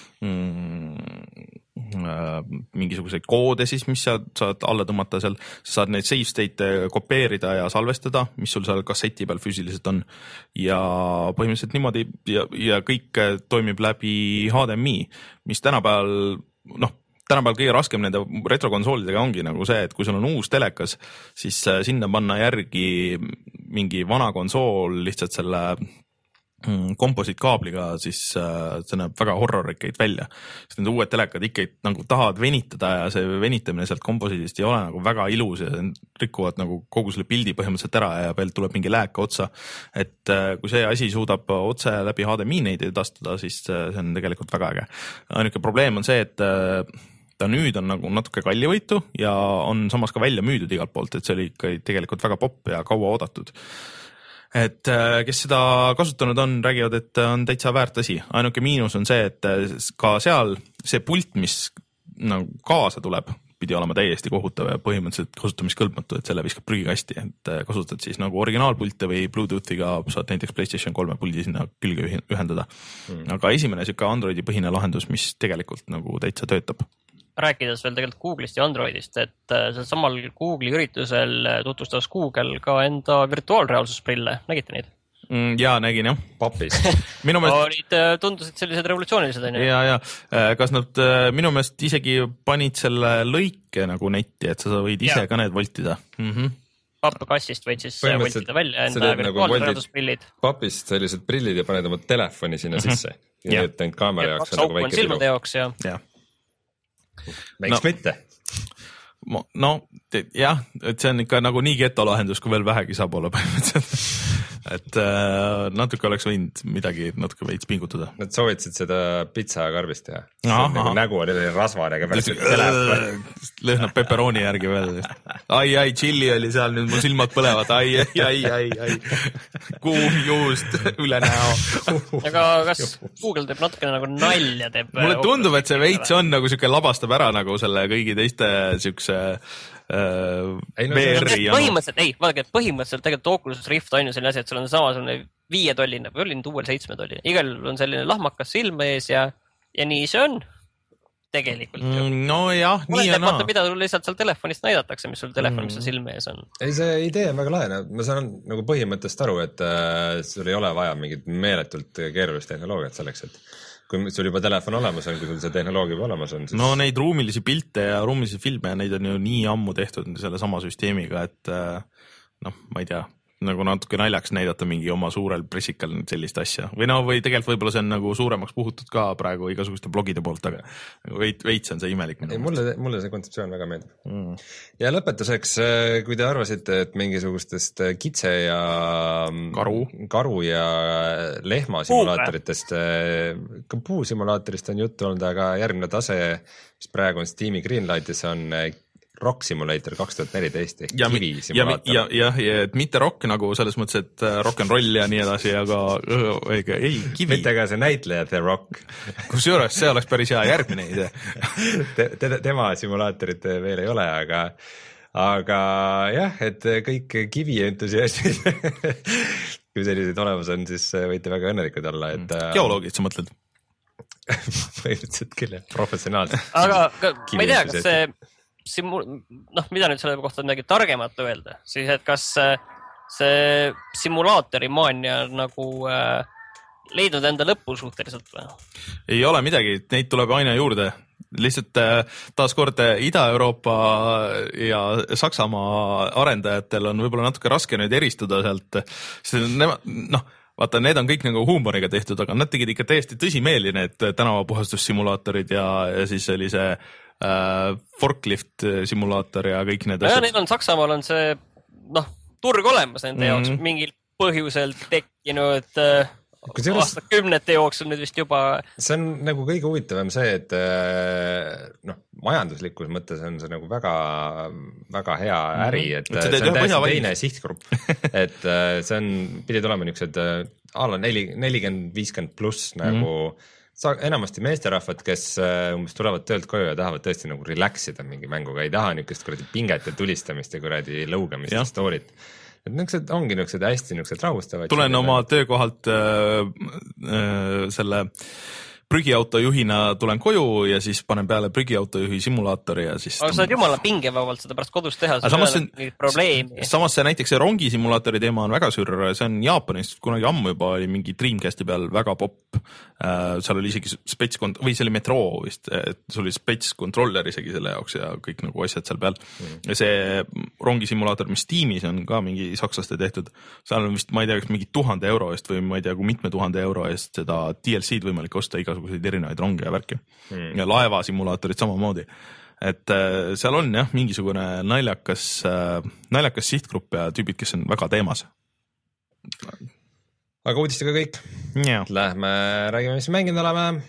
mm, äh, mingisuguseid koode siis, mis sa saad alla tõmmata seal, sa saad neid save state'e kopeerida ja salvestada, mis sul seal kasseti peal füüsiliselt on ja põhimõtteliselt niimoodi ja, ja kõik toimib läbi H D M I, mis tänapäeval noh, tänapäeval kõige raskem nende retrokonsoolidega ongi nagu see, et kui sul on uus telekas, siis sinna panna järgi mingi vana konsool lihtsalt selle komposiitkaabliga, siis see näeb väga horrorikeid välja. Sest need uued telekad ikka nagu tahavad venitada ja see venitamine sealt komposiidist ei ole nagu väga ilus ja rikuvad nagu kogu selle pildi põhimõtteliselt ära ja veel tuleb mingi lääka otsa. Et kui see asi suudab otse läbi H D M I neid edastada, siis see on tegelikult väga äge. Ainuke probleem on see, et ta nüüd on nagu natuke kallivõitu ja on samas ka välja müüdud igalt poolt, et see oli ikka tegelikult väga popp ja kaua oodatud. Et kes seda kasutanud on, räägivad, et on täitsa väärt asi. Ainuke miinus on see, et ka seal see pult, mis nagu kaasa tuleb, pidi olema täiesti kohutav ja põhimõtteliselt kasutamiskõlbmatu, et selle viskab prügikasti, et kasutad siis nagu originaalpulte või Bluetoothiga saad näiteks PlayStation kolme puldi sinna külge ühendada. Mm. Aga esimene siuke Androidi põhine lahendus, mis tegelikult nagu täitsa töötab. Rääkides veel tegelikult Google'ist ja Androidist, et seal samal Google'i üritusel tutvustas Google ka enda virtuaalreaalsusprille. Nägite neid? Mm, jaa, nägin jah. Papis. Minu meelest... Olid, tundusid sellised revolutsioonilised. On, ja, ja. Kas nad minu meelest isegi panid selle lõike nagu netti, et sa võid ise ja. Ka need voltida? Mm-hmm. Pappakassist võid siis voltida välja enda virtuaalreaalsusprillid. Nagu papist sellised prillid ja paned oma telefoni sinna sisse. Mm-hmm. Ja et ainult kaamera jaoks on nagu väike pilu. Silmade jaoks, jah. Ja. Miks no, mitte? No, jah, et see on ikka nagu nii geto lahendus, kui veel vähegi saab olla põhimõtteliselt. Et äh, natuke oleks võinud midagi natuke veits pingutada. Nad soovitasid seda pitsakarbist teha. Nagu nägu oli rasvane, aga pärast telefon. Lõhnab pepperoni järgi veel. Ai, ai, chili oli seal, nüüd mu silmad põlevad. Ai, ai, ai, ai, ai. Kuum juust üle näo. Aga kas Google teeb natukene nagu nalja teeb? Mulle tundub, et see veits on nagu siuke labastab ära nagu selle kõigi teiste siukse Uh, ei, no, põhimõtteliselt, ei, vaadake, põhimõtteliselt tegelikult Oculus Rift on ju selline asi, et sul on samasugune viie tolline või oli nüüd uuel seitsme tolline. Igal on selline lahmakas silme ees ja, ja nii see on. tegelikult. No jah, nii ja naa. Mida sul lihtsalt seal telefonist näidatakse, mis sul telefon, mis sul silme ees on. Ei, see idee on väga lahe. Ma saan nagu põhimõttest aru, et äh, sul ei ole vaja mingit meeletult keerulist tehnoloogiat selleks, et kui sul juba telefon olemas on, kui sul see tehnoloogia juba olemas on. Siis... No neid ruumilisi pilte ja ruumilisi filme, neid on ju nii ammu tehtud selle sama süsteemiga, et äh, noh, ma ei tea, nagu natuke naljaks näidata mingi oma suurel pressikal sellist asja. Või no, või tegelikult võib-olla see on nagu suuremaks puhutud ka praegu igasuguste blogide poolt, aga veits on see imelik. Ei, mulle, mulle see kontseptsioon väga meeldib. Mm. Ja lõpetuseks, kui te arvasite, et mingisugustest kitse ja karu, karu ja lehma simulaatoritest, ka puu simulaatorist on juttu olnud, aga järgmine tase, mis praegu on Steam'i Greenlightis, on Rock Simulator kaks tuhat neliteist ehk ja, kivi simulaator. Ja, ja, ja, et mitte rock nagu selles mõttes, et rock and roll ja nii edasi, aga õige, ei, kivi. Mitte ka see näitleja The Rock. Kusjuures see oleks päris hea järgmine idee. te, te, tema simulaatorit veel ei ole, aga, aga jah, et kõik kivi entusiastid, kui sellised olemas on, siis võite väga õnnelikud olla. Et, geoloogid, sa mõtled? Põhimõtteliselt küll, jah, professionaalselt. Aga ma ei tea, kas see Simu... noh, mida nüüd selle kohta midagi targemat öelda, siis et kas see simulaatori maania nagu äh, leidnud enda lõppu suhteliselt või? Ei ole midagi, neid tuleb aina juurde. Lihtsalt äh, taas kord Ida-Euroopa ja Saksamaa arendajatel on võib-olla natuke raske nüüd eristuda sealt. Noh, vaata, need on kõik nagu huumoriga tehtud, aga nad tegid ikka täiesti tõsimeeli need tänavapuhastussimulaatorid ja, ja siis oli see Uh, forklift simulaator ja kõik need asjad. Ja neil on Saksamaal on see noh, turg olemas nende mm-hmm. jaoks mingil põhjusel tekkinud uh, aastakümnete jooksul nüüd vist juba. See on nagu kõige huvitavam see, et uh, noh, majanduslikus mõttes on see nagu väga, väga hea äri, et mm-hmm. see, see on täiesti teine sihtgrupp, et uh, see on, pidi tulema niisugused uh, alla nelikümmend viiskümmend pluss nagu mm-hmm. Sa, enamasti meesterahvad, kes umbes tulevad töölt koju ja tahavad tõesti nagu relaxida mingi mänguga, ei taha niisugust kuradi pinget ja tulistamist ja kuradi lõugamist ja stoorit. Et niisugused ongi niisugused hästi niisugused rahustavad. Tulen oma töökohalt äh, äh, selle prügiautojuhina tulen koju ja siis panen peale prügiautojuhi simulaatori ja siis... Aga sa oled jumala pingevavalt seda pärast kodus teha, see on mingit probleemi. Samas see näiteks see rongi simulaatori teema on väga sür, see on Jaapanis, kunagi ammu juba oli mingi Dreamcasti peal väga popp. Seal oli isegi spets, või see oli Metro vist, et sul oli spets kontroller isegi selle jaoks ja kõik nagu asjad seal peal. Mm. Ja see rongi simulaator, mis Steamis on ka mingi sakslaste tehtud, seal on vist, ma ei tea, mingi tuhande euro eest või ma ei tea, kui mitme tuhande euro eest seda D L C-d võimalik osta igasuguseid erinevaid ronge ja värki. Mm. Ja laeva simulaatorid samamoodi. Et äh, seal on jah, mingisugune naljakas, äh, naljakas sihtgrupp ja tüübid, kes on väga teemas. Aga uudistega kõik. Yeah. Lähme, räägime, mis mänginud oleme.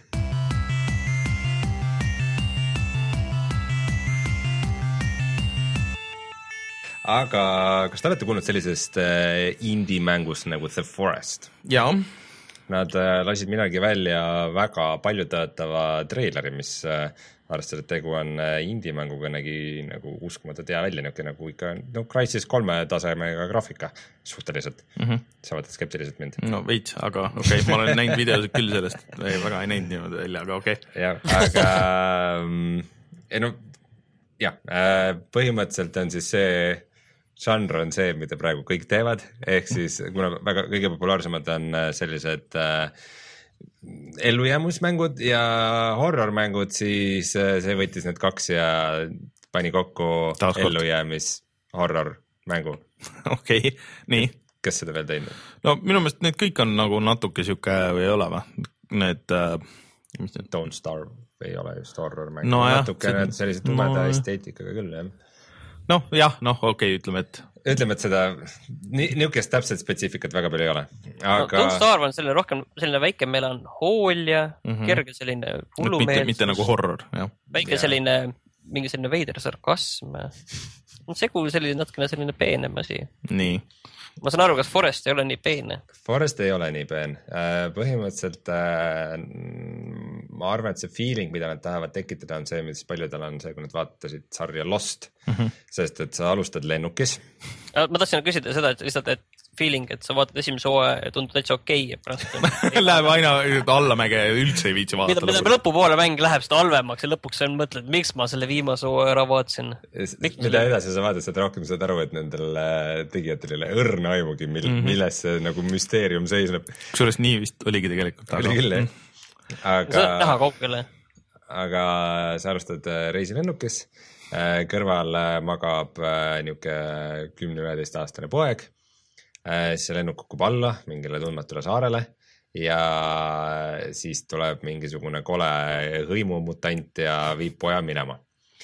Aga kas te olete kuulnud sellisest indie-mängust nagu The Forest? Jaa. Nad lasid midagi välja väga paljutõotava treileri, mis arvestades, et tegu on indie-mänguga, nägi nagu uskumatult hea välja, niuke nagu ikka no, Crysis kolme tasemega graafika suhteliselt. Mm-hmm. Sa vaatad skeptiliselt mind. No veits, aga okei, okay, ma olen näinud videosid küll sellest, ei, väga ei näinud niimoodi välja, aga okei. Okay. Ja, aga ei no, jah, põhimõtteliselt on siis see žanr on see, mida praegu kõik teevad, ehk siis kuna väga kõige populaarsemad on sellised äh, ellujäämusmängud ja horrormängud, siis see võttis need kaks ja pani kokku ellujäämis horror-mängu. Okei, okay, nii. Kes seda veel teinud? No minu meelest need kõik on nagu natuke siuke või ei ole või? Need, äh, mis need? Don't Starve ei ole just horror-mäng. No, natuke jah, need sellised tumeda no, esteetikaga küll, jah. Noh, jah, noh, okei, okay, ütleme, et... Ütleme, et seda niukest täpselt spetsiifikat väga palju ei ole. Aga... No, Don't Starve on selline rohkem selline väike melanhoolia, mm-hmm. kerge selline hullumeelsus. Mitte, mitte nagu horror, jah. Väike ja. selline, mingi selline veider sarkasm. Segu selline natukene selline peenem asi. Nii. Ma saan aru, kas Forest ei ole nii peene? Forest ei ole nii peen. Põhimõtteliselt ma arvan, et see feeling, mida nad tahavad tekitada, on see, mis paljudel on see, kui nad vaatasid sarja Lost, mm-hmm. sest et sa alustad lennukis. Ma tahtsin küsida seda, et lihtsalt, et feeling, et sa vaatad esimese hooaja ja tundub täitsa okei okay, ja pärast läheb aina allamäge ja üldse ei viitsi vaadata. Mida, mida lõpupoole mäng läheb seda halvemaks ja lõpuks sa mõtled, miks ma selle viimase hooaja ära vaatasin. Mida edasi sa vaatad, saad rohkem saad aru, et nendel tegijatel ei ole õrna aimugi, mil, mm -hmm. milles see nagu müsteerium seisneb. Kusjuures nii vist oligi tegelikult. Oli küll, jah. Aga... Sa näha kaugele. Aga sa alustad reisilennukis, kõrval magab niuke kümne-üheteist aastane poeg, siis see lennuk kukub alla mingile tundmatule saarele ja siis tuleb mingisugune kole hõimumutant ja viib poja minema.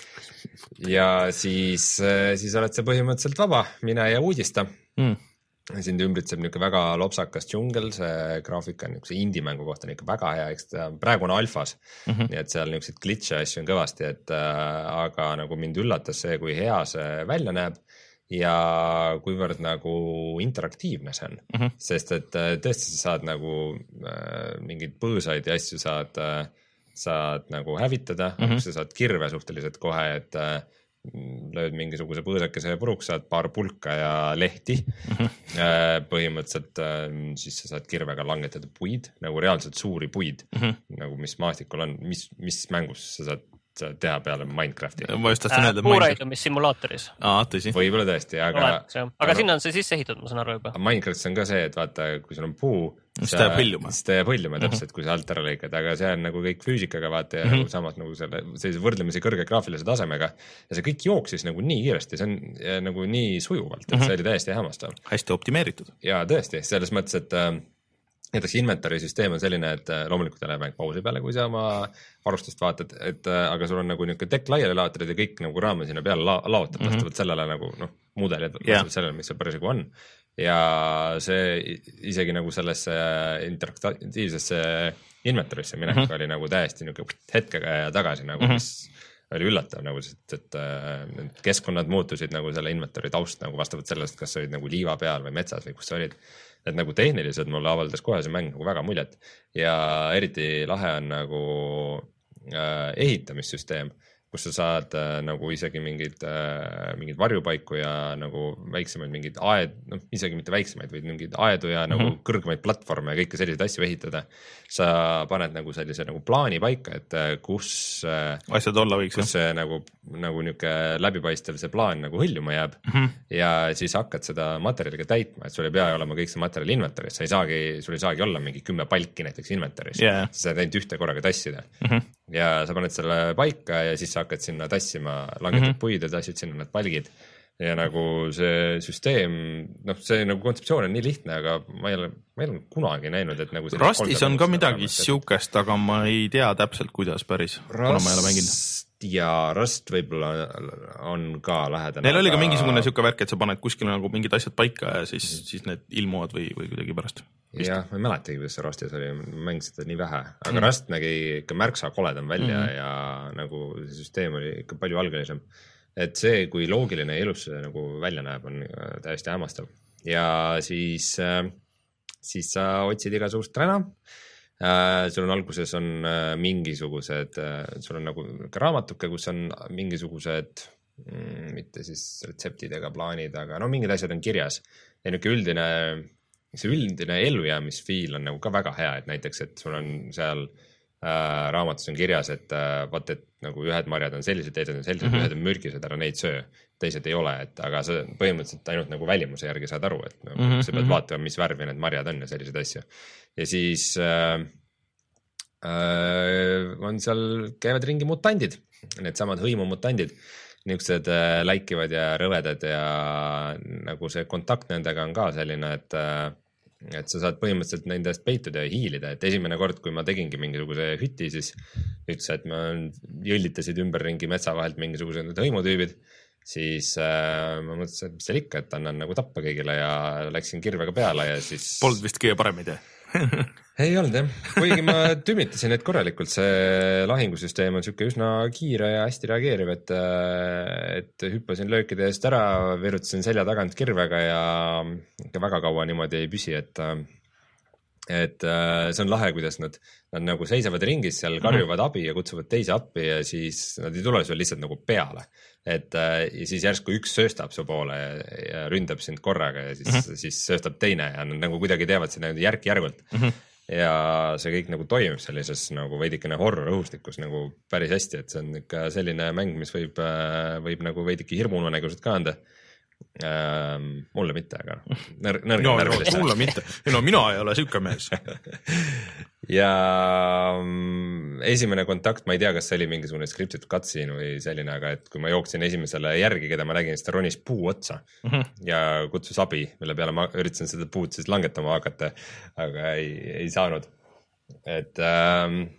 Ja siis, siis oled sa põhimõtteliselt vaba, mine ja uudista. Mm. Sind ümbritseb niuke väga lopsakas džungel, see graafika on niukse indie-mängu kohta niuke väga hea, eks ta praegu on alfas, mm -hmm. nii et seal niukseid glitche asju on kõvasti, et äh, aga nagu mind üllatas see, kui hea see välja näeb ja kuivõrd nagu interaktiivne see on, mm -hmm. sest et tõesti sa saad nagu äh, mingeid põõsaid ja asju saad, äh, saad nagu hävitada, mm -hmm. sa saad kirve suhteliselt kohe, et äh, lööd mingisuguse põõsakese puruks, saad paar pulka ja lehti. Mm-hmm. Põhimõtteliselt siis sa saad kirvega langetada puid, nagu reaalselt suuri puid, mm-hmm. nagu mis maastikul on, mis, mis mängus sa saad teha peale Minecrafti. Ma just tahtsin öelda. Puuraidumissimulaatoris. Aa, tõsi. Võib-olla tõesti, aga... Oled, aga, aga sinna on see sisse ehitatud, ma saan aru juba. Minecraft on ka see, et vaata, kui sul on puu, siis ta jääb hõljuma. Siis ta jääb hõljuma täpselt, kui sa alt ära lõikad, aga see on nagu kõik füüsikaga vaata ja mm-hmm. samas nagu selle, sellise võrdlemisi kõrge graafilise tasemega ja see kõik jooksis nagu nii kiiresti, see on ja, nagu nii sujuvalt, et mm-hmm. see oli täiesti hämmastav. Hästi optimeeritud. Ja tõesti, selles mõttes, et näiteks inventory süsteem on selline, et loomulikult ei lähe mäng pausi peale, kui sa oma varustust vaatad, et aga sul on nagu niisugune tekk laiali laotrid ja kõik nagu raame sinna peale la laotab mm -hmm. vastavalt sellele nagu noh, mudelid vastavalt yeah. sellele, mis seal päris on. Ja see isegi nagu sellesse interaktiivsesse inventorisse minek mm -hmm. oli nagu täiesti niisugune hetkega ja tagasi nagu, mm -hmm. mis oli üllatav nagu, et, et need keskkonnad muutusid nagu selle inventory taust nagu vastavalt sellest, kas sa olid nagu liiva peal või metsas või kus sa olid. Et nagu tehniliselt mulle avaldas kohe see mäng nagu väga muljet ja eriti lahe on nagu äh, ehitamissüsteem, kus sa saad äh, nagu isegi mingid, äh, mingid varjupaiku ja nagu väiksemaid mingid aed, noh isegi mitte väiksemaid, vaid mingid aedu ja nagu mm-hmm. kõrgemaid platvorme ja kõike selliseid asju ehitada. Sa paned nagu sellise nagu plaani paika, et kus asjad olla võiks, kus see nagu, nagu niuke läbipaistev see plaan nagu hõljuma jääb mm-hmm. ja siis hakkad seda materjaliga täitma, et sul ei pea olema kõik see materjal inventoris, sa ei saagi, sul ei saagi olla mingi kümme palki näiteks inventoris yeah., sa saad ainult ühte korraga tassida mm-hmm. ja sa paned selle paika ja siis sa hakkad sinna tassima, langetad mm-hmm. puid ja tassid sinna need palgid ja nagu see süsteem, noh, see nagu kontseptsioon on nii lihtne, aga ma ei ole, ma ei ole kunagi näinud, et nagu Rustis on ka midagi siukest, aga ma ei tea täpselt, kuidas päris, kuna ma ei ole mänginud. Ja Rust võib-olla on ka lähedane. Neil oli ka mingisugune siuke värk, et sa paned kuskile nagu mingid asjad paika ja siis, mm-hmm. siis need ilmuvad või, või kuidagi pärast. Jah, ma ei mäletagi, kuidas see Rustis oli, mäng seda nii vähe, aga mm. Rust nägi ikka märksa koledam välja mm. ja nagu see süsteem oli ikka palju algelisem. Et see, kui loogiline ja ilus see nagu välja näeb, on täiesti hämmastav. Ja siis, siis sa otsid igasugust räna. Sul on alguses on mingisugused, sul on nagu raamatuke, kus on mingisugused, mitte siis retseptid ega plaanid, aga no mingid asjad on kirjas. Ja niuke üldine, see üldine ellujäämisfiil on nagu ka väga hea, et näiteks, et sul on seal äh, raamatus on kirjas, et äh, vaat, et nagu ühed marjad on sellised, teised on sellised, mm-hmm. ühed on mürgised, ära neid söö, teised ei ole, et aga sa põhimõtteliselt ainult nagu välimuse järgi saad aru, et nagu, mm-hmm. sa pead vaatama, mis värvi need marjad on ja sellised asju. Ja siis äh, äh, on seal, käivad ringi mutandid, need samad hõimumutandid, niisugused äh, läikivad ja rõvedad ja nagu see kontakt nendega on ka selline, et äh, et sa saad põhimõtteliselt nendest peituda ja hiilida, et esimene kord, kui ma tegingi mingisuguse hütti, siis ütles, et ma jõllitasid ümberringi metsa vahelt mingisugused need hõimutüübid, siis äh, ma mõtlesin, et mis seal ikka, et annan nagu tappa kõigile ja läksin kirvega peale ja siis... Polnud vist kõige parem idee. Ei olnud jah, kuigi ma tümitasin need korralikult, see lahingusüsteem on siuke üsna kiire ja hästi reageeriv, et, et hüppasin löökide eest ära, virutasin selja tagant kirvega ja ikka väga kaua niimoodi ei püsi, et, et äh, see on lahe, kuidas nad, nad nagu seisavad ringis seal, karjuvad mm-hmm. abi ja kutsuvad teisi appi ja siis nad ei tule sul lihtsalt nagu peale. Et äh, ja siis järsku üks sööstab su poole ja, ja ründab sind korraga ja siis, mm-hmm. siis sööstab teine ja nad nagu kuidagi teevad seda järk-järgult. Mm-hmm. Ja see kõik nagu toimib sellises nagu veidikene horror õhustikus nagu päris hästi, et see on ikka selline mäng, mis võib, võib nagu veidike hirmuunenägusid ka anda. Ähm, mulle mitte, aga nõr nõrgem no, närvilist. No, mulle mitte. No mina ei ole siuke mees. ja esimene kontakt, ma ei tea, kas see oli mingisugune scripted cutscene või selline, aga et kui ma jooksin esimesele järgi, keda ma nägin, siis ta ronis puu otsa mm -hmm. ja kutsus abi, mille peale ma üritasin seda puud siis langetama hakata, aga ei, ei saanud. Et ähm,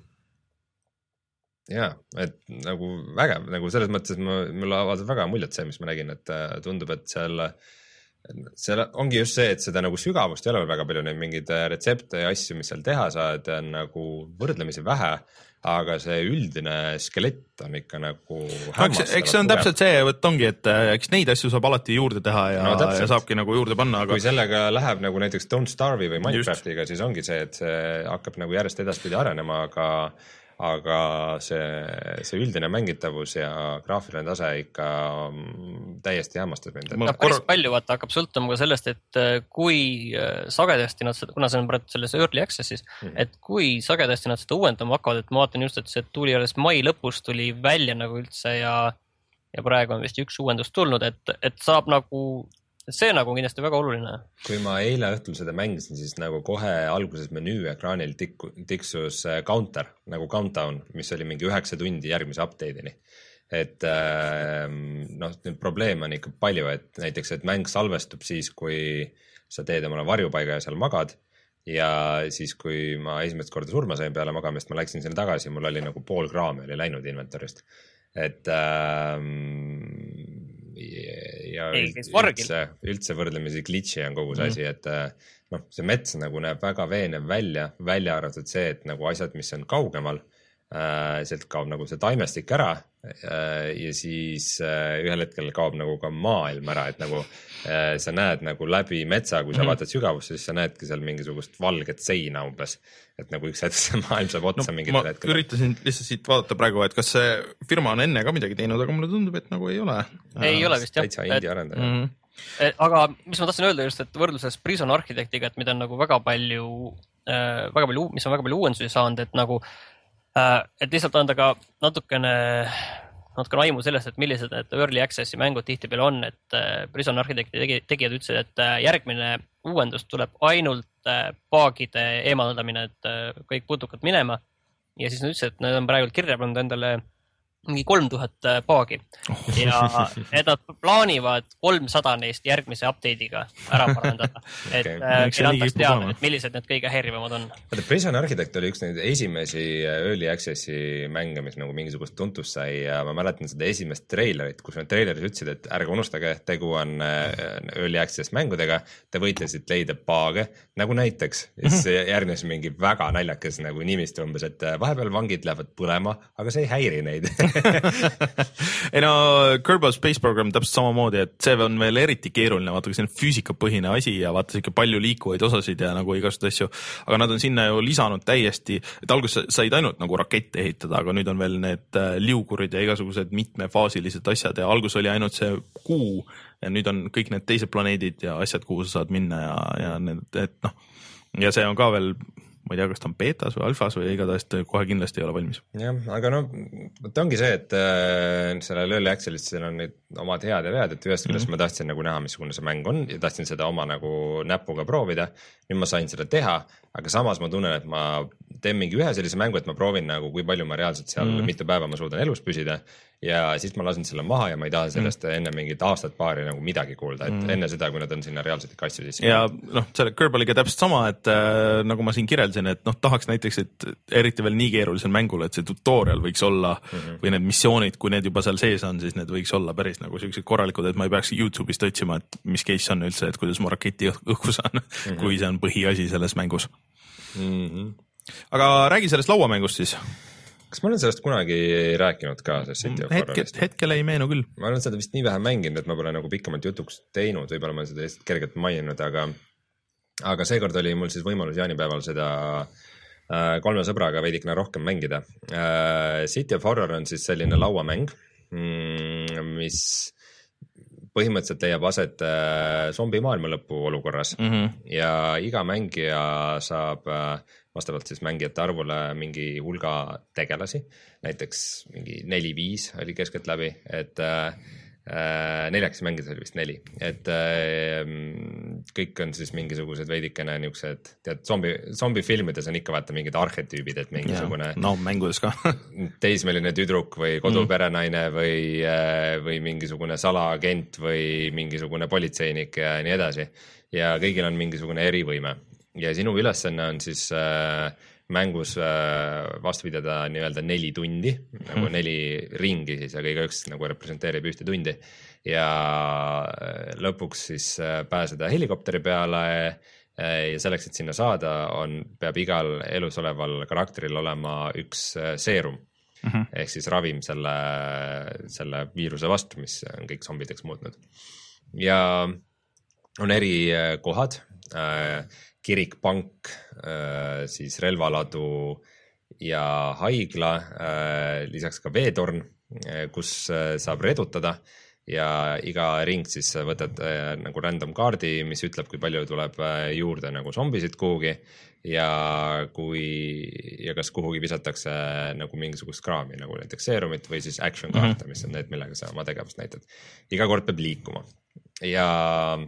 jaa, et nagu vägev, nagu selles mõttes mulle avaldab väga muljet see, mis ma nägin, et tundub, et seal, seal ongi just see, et seda nagu sügavust ei ole väga palju, neid mingeid retsepte ja asju, mis seal teha saad, on nagu võrdlemisi vähe, aga see üldine skelett on ikka nagu hämmastavalt. Eks see on täpselt see, et ongi, et eks neid asju saab alati juurde teha ja, no, ja saabki nagu juurde panna. Aga... Kui sellega läheb nagu näiteks Don't Starve'i või Minecraftiga, just. Siis ongi see, et see hakkab nagu järjest edaspidi arenema, aga aga see, see üldine mängitavus ja graafiline tase ikka täiesti hämmastab mind. No, päris palju vaata hakkab sõltuma ka sellest, et kui sagedasti nad seda, kuna see on praegu selles early access'is, mm. et kui sagedasti nad seda uuendama hakkavad, et ma vaatan just, et see tuli alles mai lõpus tuli välja nagu üldse ja, ja praegu on vist üks uuendus tulnud, et, et saab nagu see nagu kindlasti väga oluline. Kui ma eile õhtul seda mängisin, siis nagu kohe alguses menüü ekraanil tikku, tiksus counter, nagu countdown, mis oli mingi üheksa tundi järgmise update'ini. Et noh, probleem on ikka palju, et näiteks, et mäng salvestub siis, kui sa teed omale varjupaiga ja seal magad ja siis, kui ma esimest korda surma sain peale magamist, ma läksin sinna tagasi ja mul oli nagu pool kraami oli läinud inventorist. Et ähm, ja ei, üldse, üldse võrdlemisi glitchi on kogu see asi, et noh, see mets nagu näeb väga veenev välja, välja arvatud see, et nagu asjad, mis on kaugemal, äh, sealt kaob nagu see taimestik ära äh, ja siis äh, ühel hetkel kaob nagu ka maailm ära, et nagu äh, sa näed nagu läbi metsa, kui sa mm-hmm. vaatad sügavusse, siis sa näedki seal mingisugust valget seina umbes, et nagu üks hetk see maailm saab otsa no, mingitel hetkel. Ma üritasin lihtsalt siit vaadata praegu, et kas see firma on enne ka midagi teinud, aga mulle tundub, et nagu ei ole. Ei ole vist jah. Täitsa indie arendaja. Mm-hmm. Aga mis ma tahtsin öelda just, et võrdluses Prison Architectiga, et mida on nagu väga palju, äh, väga palju, mis on väga palju uuendusi saanud, et nagu, äh, et lihtsalt anda ka natukene, natukene aimu sellest, et millised need early access'i mängud tihti peale on, et äh, Prison Architecti tegi, tegijad ütlesid, et äh, järgmine uuendus tuleb ainult äh, paagide eemaldamine, et äh, kõik putukad minema ja siis nad ütlesid, et nad on praegu kirja pannud endale mingi kolm tuhat paagi ja et nad plaanivad kolmsada neist järgmise update'iga ära parandada, et okay. Keda antaks teada, et millised need kõige häirivamad on. Prison Architect oli üks neid esimesi early access'i mänge, mis nagu mingisugust tuntust sai ja ma mäletan seda esimest treilerit, kus need treilerid ütlesid, et ärge unustage, tegu on early access mängudega, te võite siit leida paage, nagu näiteks, siis järgnes mingi väga naljakas nagu nimistu umbes, et vahepeal vangid lähevad põlema, aga see ei häiri neid. ei no Kerbal Space Program täpselt samamoodi, et see on veel eriti keeruline, vaata, see on füüsikapõhine asi ja vaata siuke palju liikuvaid osasid ja nagu igast asju, aga nad on sinna ju lisanud täiesti, et alguses said ainult nagu rakette ehitada, aga nüüd on veel need liugurid ja igasugused mitmefaasilised asjad ja algus oli ainult see kuu ja nüüd on kõik need teised planeedid ja asjad, kuhu sa saad minna ja, ja need, et noh, ja see on ka veel ma ei tea, kas ta on betas või alfas või igatahes kohe kindlasti ei ole valmis. jah, aga no, ta ongi see, et äh, sellel early access'is on neid omad head ja vead, et ühest küljest mm-hmm. ma tahtsin nagu näha, missugune see mäng on ja tahtsin seda oma nagu näpuga proovida. Nüüd ma sain seda teha, aga samas ma tunnen, et ma teen mingi ühe sellise mängu, et ma proovin nagu, kui palju ma reaalselt seal mm-hmm. mitu päeva ma suudan elus püsida ja siis ma lasin selle maha ja ma ei taha sellest mm-hmm. enne mingit aastat paari nagu midagi kuulda, et mm-hmm. enne seda, kui nad on sinna reaalselt ikka asju sisse. Ja noh, selle Kerbaliga täpselt sama, et äh, nagu ma siin kirjeldasin, et noh, tahaks näiteks, et eriti veel nii keerulisel mängul, et see tutorial võiks olla mm-hmm. või need missioonid, kui need juba seal sees on, siis need võiks olla päris nagu sellised korralikud, et ma ei peaks YouTube'ist otsima, et mis case on üldse, et kuidas ma raketi õhku saan, mm-hmm. kui see on põhiasi selles mängus. Mm-hmm. Aga räägi sellest lauamängust siis. Kas ma olen sellest kunagi rääkinud ka? Hetkel, hetkel ei meenu küll. Ma olen seda vist nii vähe mänginud, et ma pole nagu pikemalt jutuks teinud, võib-olla ma olen seda lihtsalt kergelt maininud, aga aga seekord oli mul siis võimalus jaanipäeval seda äh, kolme sõbraga veidikene rohkem mängida äh,. City of Horror on siis selline lauamäng, mis põhimõtteliselt leiab aset äh, zombi maailma lõpu olukorras mm -hmm. ja iga mängija saab äh, vastavalt siis mängijate arvule mingi hulga tegelasi, näiteks mingi neli-viis oli keskeltläbi, et äh, neljaks mängides oli vist neli, et äh, kõik on siis mingisugused veidikene niisugused, tead, zombi, zombifilmides on ikka vaata mingid arhetüübid, et mingisugune ja, no mängudes ka teismeline tüdruk või koduperenaine mm. või, või mingisugune salaagent või mingisugune politseinik ja nii edasi. Ja kõigil on mingisugune erivõime ja sinu ülesanne on siis äh, mängus vastu pidada nii-öelda neli tundi, nagu mm. neli ringi siis, aga igaüks nagu representeerib ühte tundi ja lõpuks siis pääseda helikopteri peale ja selleks, et sinna saada, on, peab igal elus oleval karakteril olema üks seerum mm -hmm. ehk siis ravim selle, selle viiruse vastu, mis on kõik zombideks muutnud. Ja on eri kohad, kirik, pank, siis relvaladu ja haigla, lisaks ka veetorn, kus saab redutada ja iga ring siis võtad nagu random kaardi, mis ütleb, kui palju tuleb juurde nagu zombisid kuhugi ja kui ja kas kuhugi visatakse nagu mingisugust kraami, nagu näiteks seerumit või siis action kaarte, mm -hmm. mis on need, millega sa oma tegevust näitad. Iga kord peab liikuma ja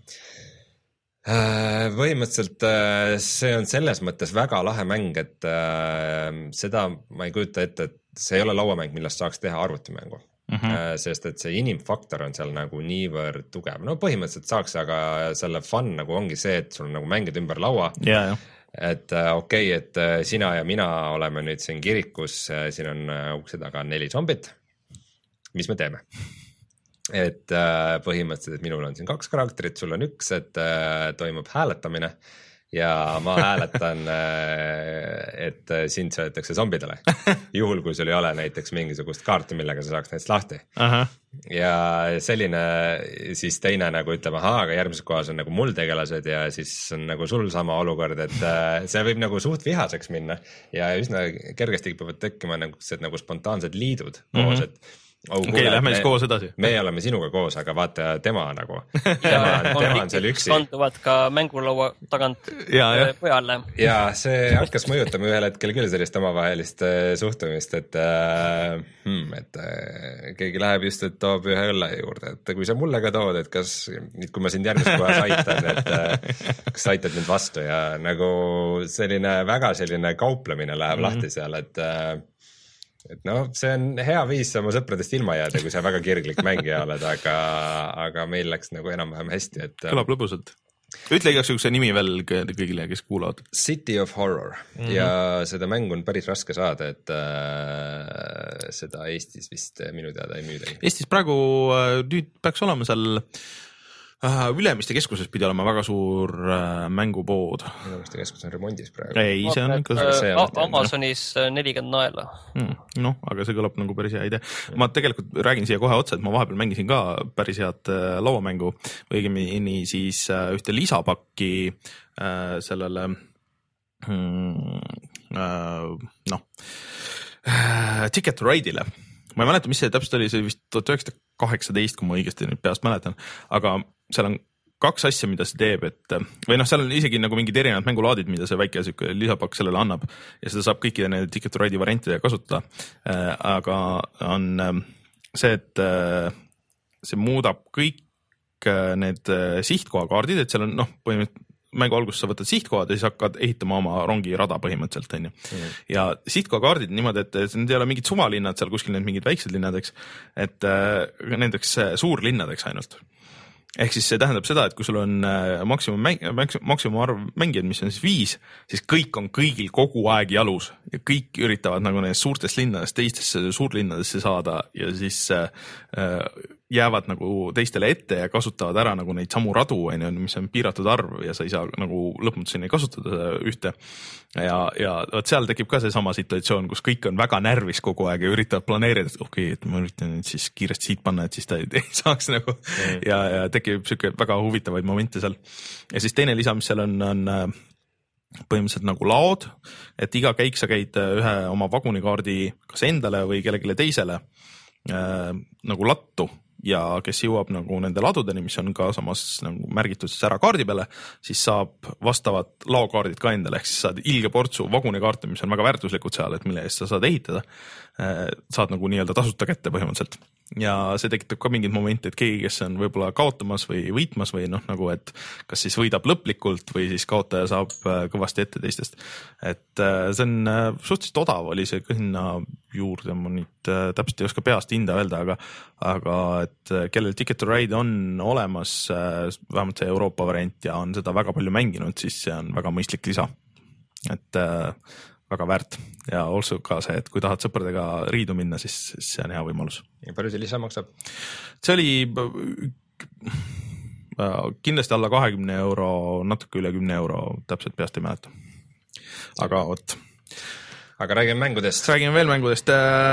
põhimõtteliselt see on selles mõttes väga lahe mäng, et seda ma ei kujuta ette, et see ei ole lauamäng, millest saaks teha arvutimängu mm, -hmm. sest et see inimfaktor on seal nagu niivõrd tugev. No põhimõtteliselt saaks, aga selle fun nagu ongi see, et sul nagu mängid ümber laua yeah, yeah. et okei okay,, et sina ja mina oleme nüüd siin kirikus, siin on ukse taga neli zombit, mis me teeme? Et äh, põhimõtteliselt, et minul on siin kaks karakterit, sul on üks, et äh, toimub hääletamine ja ma hääletan äh,, et sind söödetakse zombidele. Juhul, kui sul ei ole näiteks mingisugust kaarti, millega sa saaks näiteks lahti. Aha. Ja selline siis teine nagu ütleb, ahaa, aga järgmises kohas on nagu mul tegelased ja siis on nagu sul sama olukord, et äh, see võib nagu suht vihaseks minna ja üsna kergesti peavad tekkima nagu, nagu spontaansed liidud koos, mm -hmm. et Oh, okei, okay, lähme siis koos edasi. Me oleme sinuga koos, aga vaata tema nagu. Tema, ja tema on seal üksi. Kanduvad ka mängulaua tagant ja, ja. Pojale. Ja see hakkas mõjutama ühel hetkel küll sellist omavahelist suhtumist, et, äh, hmm, et äh, keegi läheb just, et toob ühe õlle juurde, et kui sa mulle ka tood, et kas, kui ma sind järgmises kohas aitan, et äh, kas sa aitad mind vastu ja nagu selline väga selline kauplemine läheb mm -hmm. lahti seal, et äh, et no see on hea viis oma sõpradest ilma jääda, kui sa väga kirglik mängija oled, aga, aga meil läks nagu enam-vähem hästi, et kõlab lõbusalt. Ütle igaks juhuks see nimi veel kõigile, kes kuulavad. City of Horror mm -hmm. ja seda mängu on päris raske saada, et äh, seda Eestis vist minu teada ei müüdagi. Eestis praegu nüüd peaks olema seal Ülemiste keskuses pidi olema väga suur äh, mängupood. Ülemiste keskus on remondis praegu. Ei, see on ikka äh, Amazonis nelikümmend naela. Hmm, noh, aga see kõlab nagu päris hea idee. Ma tegelikult räägin siia kohe otsa, et ma vahepeal mängisin ka päris head äh, lauamängu või õigemini siis äh, ühte lisapakki äh, sellele mm, äh, noh äh, Ticket to Ride'ile. Ma ei mäleta, mis see täpselt oli, see vist tuhat üheksasada kaheksateist, kui ma õigesti nüüd peast mäletan, aga seal on kaks asja, mida see teeb, et või noh, seal on isegi nagu mingid erinevad mängulaadid, mida see väike lisapakk sellele annab ja seda saab kõikide need Ticket to Ride'i variantidega kasutada. Aga on see, et see muudab kõik need sihtkohakaardid, et seal on noh, põhimõtteliselt mängu alguses sa võtad sihtkohad ja siis hakkad ehitama oma rongirada põhimõtteliselt, on ju. Mm. Ja sihtkohakaardid niimoodi, et need ei ole mingid suvalinnad seal kuskil, need mingid väiksed linnadeks, et äh, nendeks suurlinnadeks ainult. Ehk siis see tähendab seda, et kui sul on maksimum, mäng, maksimum arv mängijaid, mis on siis viis, siis kõik on kõigil kogu aeg jalus ja kõik üritavad nagu nendest suurtest linnadest teistesse suurlinnadesse saada ja siis äh, jäävad nagu teistele ette ja kasutavad ära nagu neid samu radu, mis on piiratud arv ja sa ei saa nagu lõpmatuseni kasutada ühte. Ja, ja võt seal tekib ka see sama situatsioon, kus kõik on väga närvis kogu aeg ja üritavad planeerida, et okei, okay, et ma üritan nüüd siis kiiresti siit panna, et siis ta ei, ei saaks nagu mm. ja, ja tekib siuke väga huvitavaid momente seal. Ja siis teine lisa, mis seal on, on põhimõtteliselt nagu laod, et iga käik sa käid ühe oma vagunikaardi kas endale või kellegile teisele äh, nagu lattu ja kes jõuab nagu nende ladudeni, mis on ka samas nagu märgitud siis ära kaardi peale, siis saab vastavad laokaardid ka endale, ehk siis saad ilge portsu vagunikaarte, mis on väga väärtuslikud seal, et mille eest sa saad ehitada, saad nagu nii-öelda tasuta kätte põhimõtteliselt. Ja see tekitab ka mingid momente, et keegi, kes on võib-olla kaotamas või võitmas või noh, nagu et kas siis võidab lõplikult või siis kaotaja saab kõvasti ette teistest. Et see on suhteliselt odav oli see kõnna juurde, ma nüüd täpselt ei oska peast hinda öelda, aga, aga et kellel Ticket to Ride on olemas, vähemalt see Euroopa variant ja on seda väga palju mänginud, siis see on väga mõistlik lisa. Et väga väärt ja also ka see, et kui tahad sõpradega riidu minna, siis, siis see on hea võimalus. Ja palju see lisa maksab? See oli kindlasti alla kahekümne euro, natuke üle kümne euro, täpselt peast ei mäleta. Aga oot. Aga räägime mängudest. Räägime veel mängudest.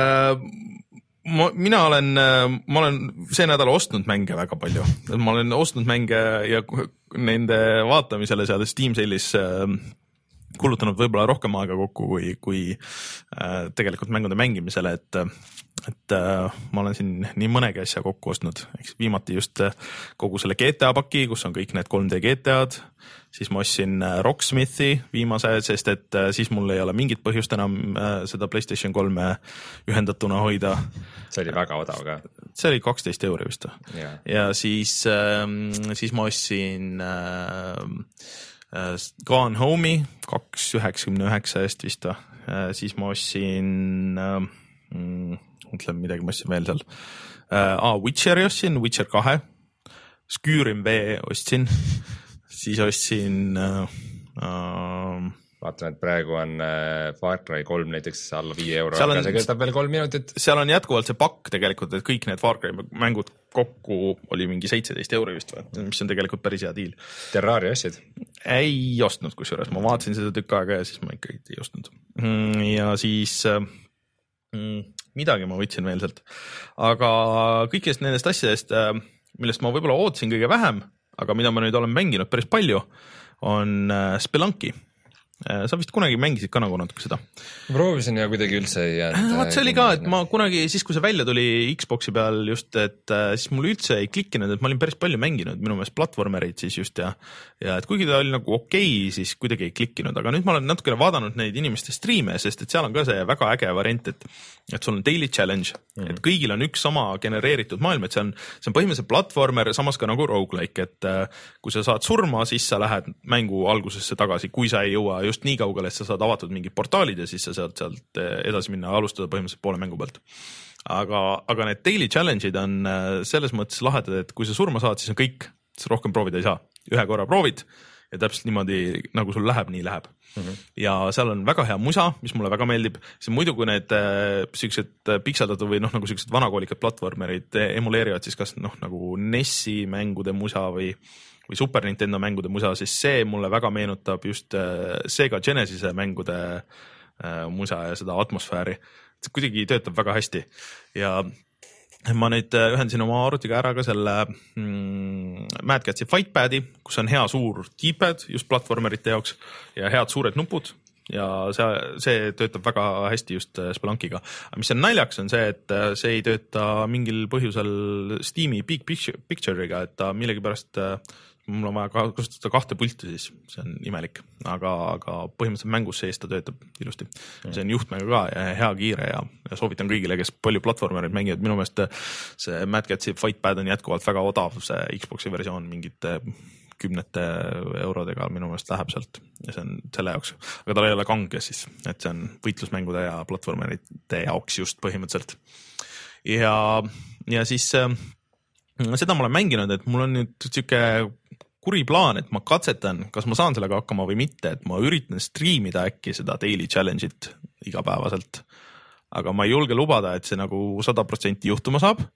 Ma, mina olen, ma olen see nädal ostnud mänge väga palju. Ma olen ostnud mänge ja nende vaatamisele seal Steam Sale'is kulutanud võib-olla rohkem aega kokku kui, kui äh, tegelikult mängude mängimisele, et, et äh, ma olen siin nii mõnegi asja kokku ostnud. Eks viimati just kogu selle G T A paki, kus on kõik need kolm D G T A-d, siis ma ostsin Rocksmithi viimase, sest et äh, siis mul ei ole mingit põhjust enam äh, seda PlayStation kolme ühendatuna hoida. See oli väga odav ka. See oli kaksteist euri vist. Ja, ja siis, äh, siis ma ostsin äh, Gone Home'i kaks üheksakümne üheksa eest vist või. Siis ma ostsin, mm, mõtlen midagi, ma ostsin veel seal. Ah, Witcheri ostsin, Witcher kahe. Skyrim V ostsin. Siis ostsin... Uh, vaatan, et praegu on Far Cry kolm näiteks alla viie euro, on, aga see kõltab veel kolm minutit. Seal on jätkuvalt see pakk tegelikult, et kõik need Far Cry mängud kokku oli mingi seitseteist euri vist või, mis on tegelikult päris hea diil. Terraria ostsid? Ei ostnud kusjuures, ma vaatasin seda tükk aega ja siis ma ikkagi ei ostnud. Ja siis mm, midagi ma võtsin veel sealt. Aga kõikidest nendest asjadest, millest ma võib-olla ootasin kõige vähem, aga mida ma nüüd olen mänginud päris palju, on Spelunky. Sa vist kunagi mängisid ka nagu natuke seda? Proovisin ja kuidagi üldse ei jäänud. Vaat see oli ka, et ma kunagi, siis kui see välja tuli Xboxi peal just, et siis mul üldse ei klikkinud, et ma olin päris palju mänginud minu meelest platvormereid siis just ja, ja et kuigi ta oli nagu okei, siis kuidagi ei klikkinud, aga nüüd ma olen natukene vaadanud neid inimeste striime, sest et seal on ka see väga äge variant, et, et sul on daily challenge, mm. et kõigil on üks sama genereeritud maailm, et see on, see on põhimõtteliselt platvormer, samas ka nagu roguelike, et kui sa saad surma, siis sa lähed mängu algusesse tagasi, kui sa ei jõua just nii kaugele, et sa saad avatud mingid portaalid ja siis sa saad sealt edasi minna ja alustada põhimõtteliselt poole mängu pealt. Aga, aga need daily challenge'id on selles mõttes lahedad, et kui sa surma saad, siis on kõik, siis rohkem proovida ei saa. Ühe korra proovid ja täpselt niimoodi, nagu sul läheb, nii läheb. Mm-hmm. Ja seal on väga hea musa, mis mulle väga meeldib. See muidu, kui need sellised pikseldatud või noh, nagu sellised vanakoolikad platvormerid emuleerivad, siis kas noh, nagu Nessi mängude musa või või Super Nintendo mängude musa, siis see mulle väga meenutab just Sega Genesise mängude musa ja seda atmosfääri. See kuidagi töötab väga hästi ja ma nüüd ühendasin oma arvutiga ära ka selle mm, Mad Catsi Fightpadi, kus on hea suur keypad just platvormerite jaoks ja head suured nupud ja see, see töötab väga hästi just Spelunkiga. Mis on naljaks on see, et see ei tööta mingil põhjusel Steam'i Big Picture'iga, et ta millegipärast mul on vaja kasutada kahte pulti siis, see on imelik, aga, aga põhimõtteliselt mängus sees ta töötab ilusti. See on juhtmega ka ja hea kiire ja, ja soovitan kõigile, kes palju platvormerid mängivad. Minu meelest see Mad Catsi Fightpad on jätkuvalt väga odav, see Xboxi versioon mingite kümnete eurodega minu meelest läheb sealt ja see on selle jaoks, aga tal ei ole kange siis, et see on võitlusmängude ja platvormerite jaoks just põhimõtteliselt. Ja, ja siis seda ma olen mänginud, et mul on nüüd siuke kuri plaan, et ma katsetan, kas ma saan sellega hakkama või mitte, et ma üritan striimida äkki seda daily challenge'it igapäevaselt, aga ma ei julge lubada, et see nagu sada protsenti juhtuma saab,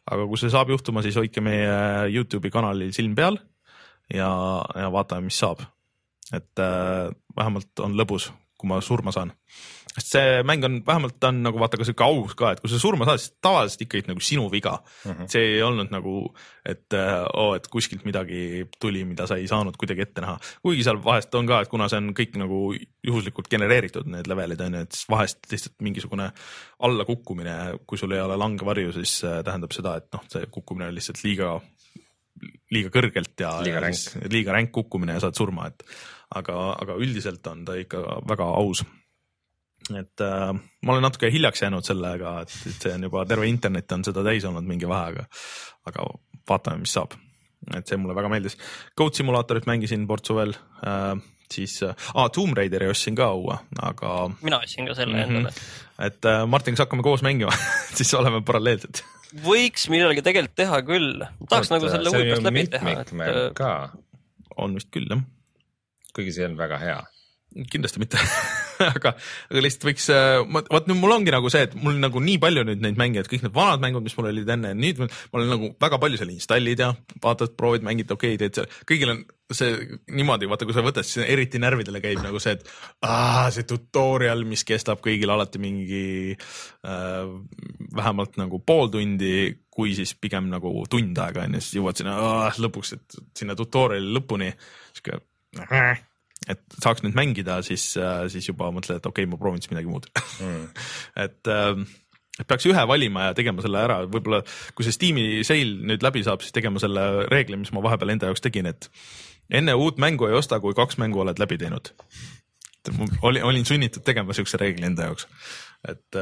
aga kui see saab juhtuma, siis hoidke meie YouTube'i kanalil silm peal ja, ja vaatame, mis saab. Et äh, vähemalt on lõbus, kui ma surma saan. Sest see mäng on, vähemalt on nagu vaata ka selline aus ka, et kui sa surma saad, siis tavaliselt ikkagi nagu sinu viga. Mm-hmm. See ei olnud nagu, et, oh, et kuskilt midagi tuli, mida sa ei saanud kuidagi ette näha. Kuigi seal vahest on ka, et kuna see on kõik nagu juhuslikult genereeritud need levelid, on, et vahest lihtsalt mingisugune alla kukkumine, kui sul ei ole langevarju, siis tähendab seda, et noh, see kukkumine on lihtsalt liiga, liiga kõrgelt ja liiga ränk, liiga ränk kukkumine ja saad surma, et aga, aga üldiselt on ta ikka väga aus. Et äh, ma olen natuke hiljaks jäänud sellega, et, et see on juba terve internet on seda täis olnud mingi vaheaga, aga vaatame, mis saab. Et see mulle väga meeldis. Code Simulatorit mängisin portsu veel, äh, siis äh, ah, Tomb Raideri ostsin ka uue, aga mina ostsin ka selle mm-hmm. endale. Et äh, Martin, kas hakkame koos mängima, siis oleme paralleelsed. Võiks millalgi tegelikult teha küll. Tahaks Oot, nagu selle uudest läbi teha. Et... ka. On vist küll, jah. Kuigi see on väga hea. Kindlasti mitte aga, aga lihtsalt võiks, vaat nüüd mul ongi nagu see, et mul nagu nii palju nüüd neid mänge, et kõik need vanad mängud, mis mul olid enne, nüüd ma olen nagu väga palju seal installid ja vaatad, proovid, mängid, okei, teed seal, kõigil on see niimoodi, vaata, kui sa võtad, siis eriti närvidele käib nagu see, et aah, see tutorial, mis kestab kõigil alati mingi äh, vähemalt nagu pool tundi, kui siis pigem nagu tund aega, ja siis jõuad sinna aah, lõpuks, et sinna tutoriali lõpuni, siuke et saaks nüüd mängida, siis, siis juba mõtled, et okei, ma proovin siis midagi muud mm. et, et peaks ühe valima ja tegema selle ära, võib-olla kui see Steam'i sale nüüd läbi saab, siis tegema selle reegli, mis ma vahepeal enda jaoks tegin, et enne uut mängu ei osta, kui kaks mängu oled läbi teinud. Olin, olin sunnitud tegema siukse reegli enda jaoks, et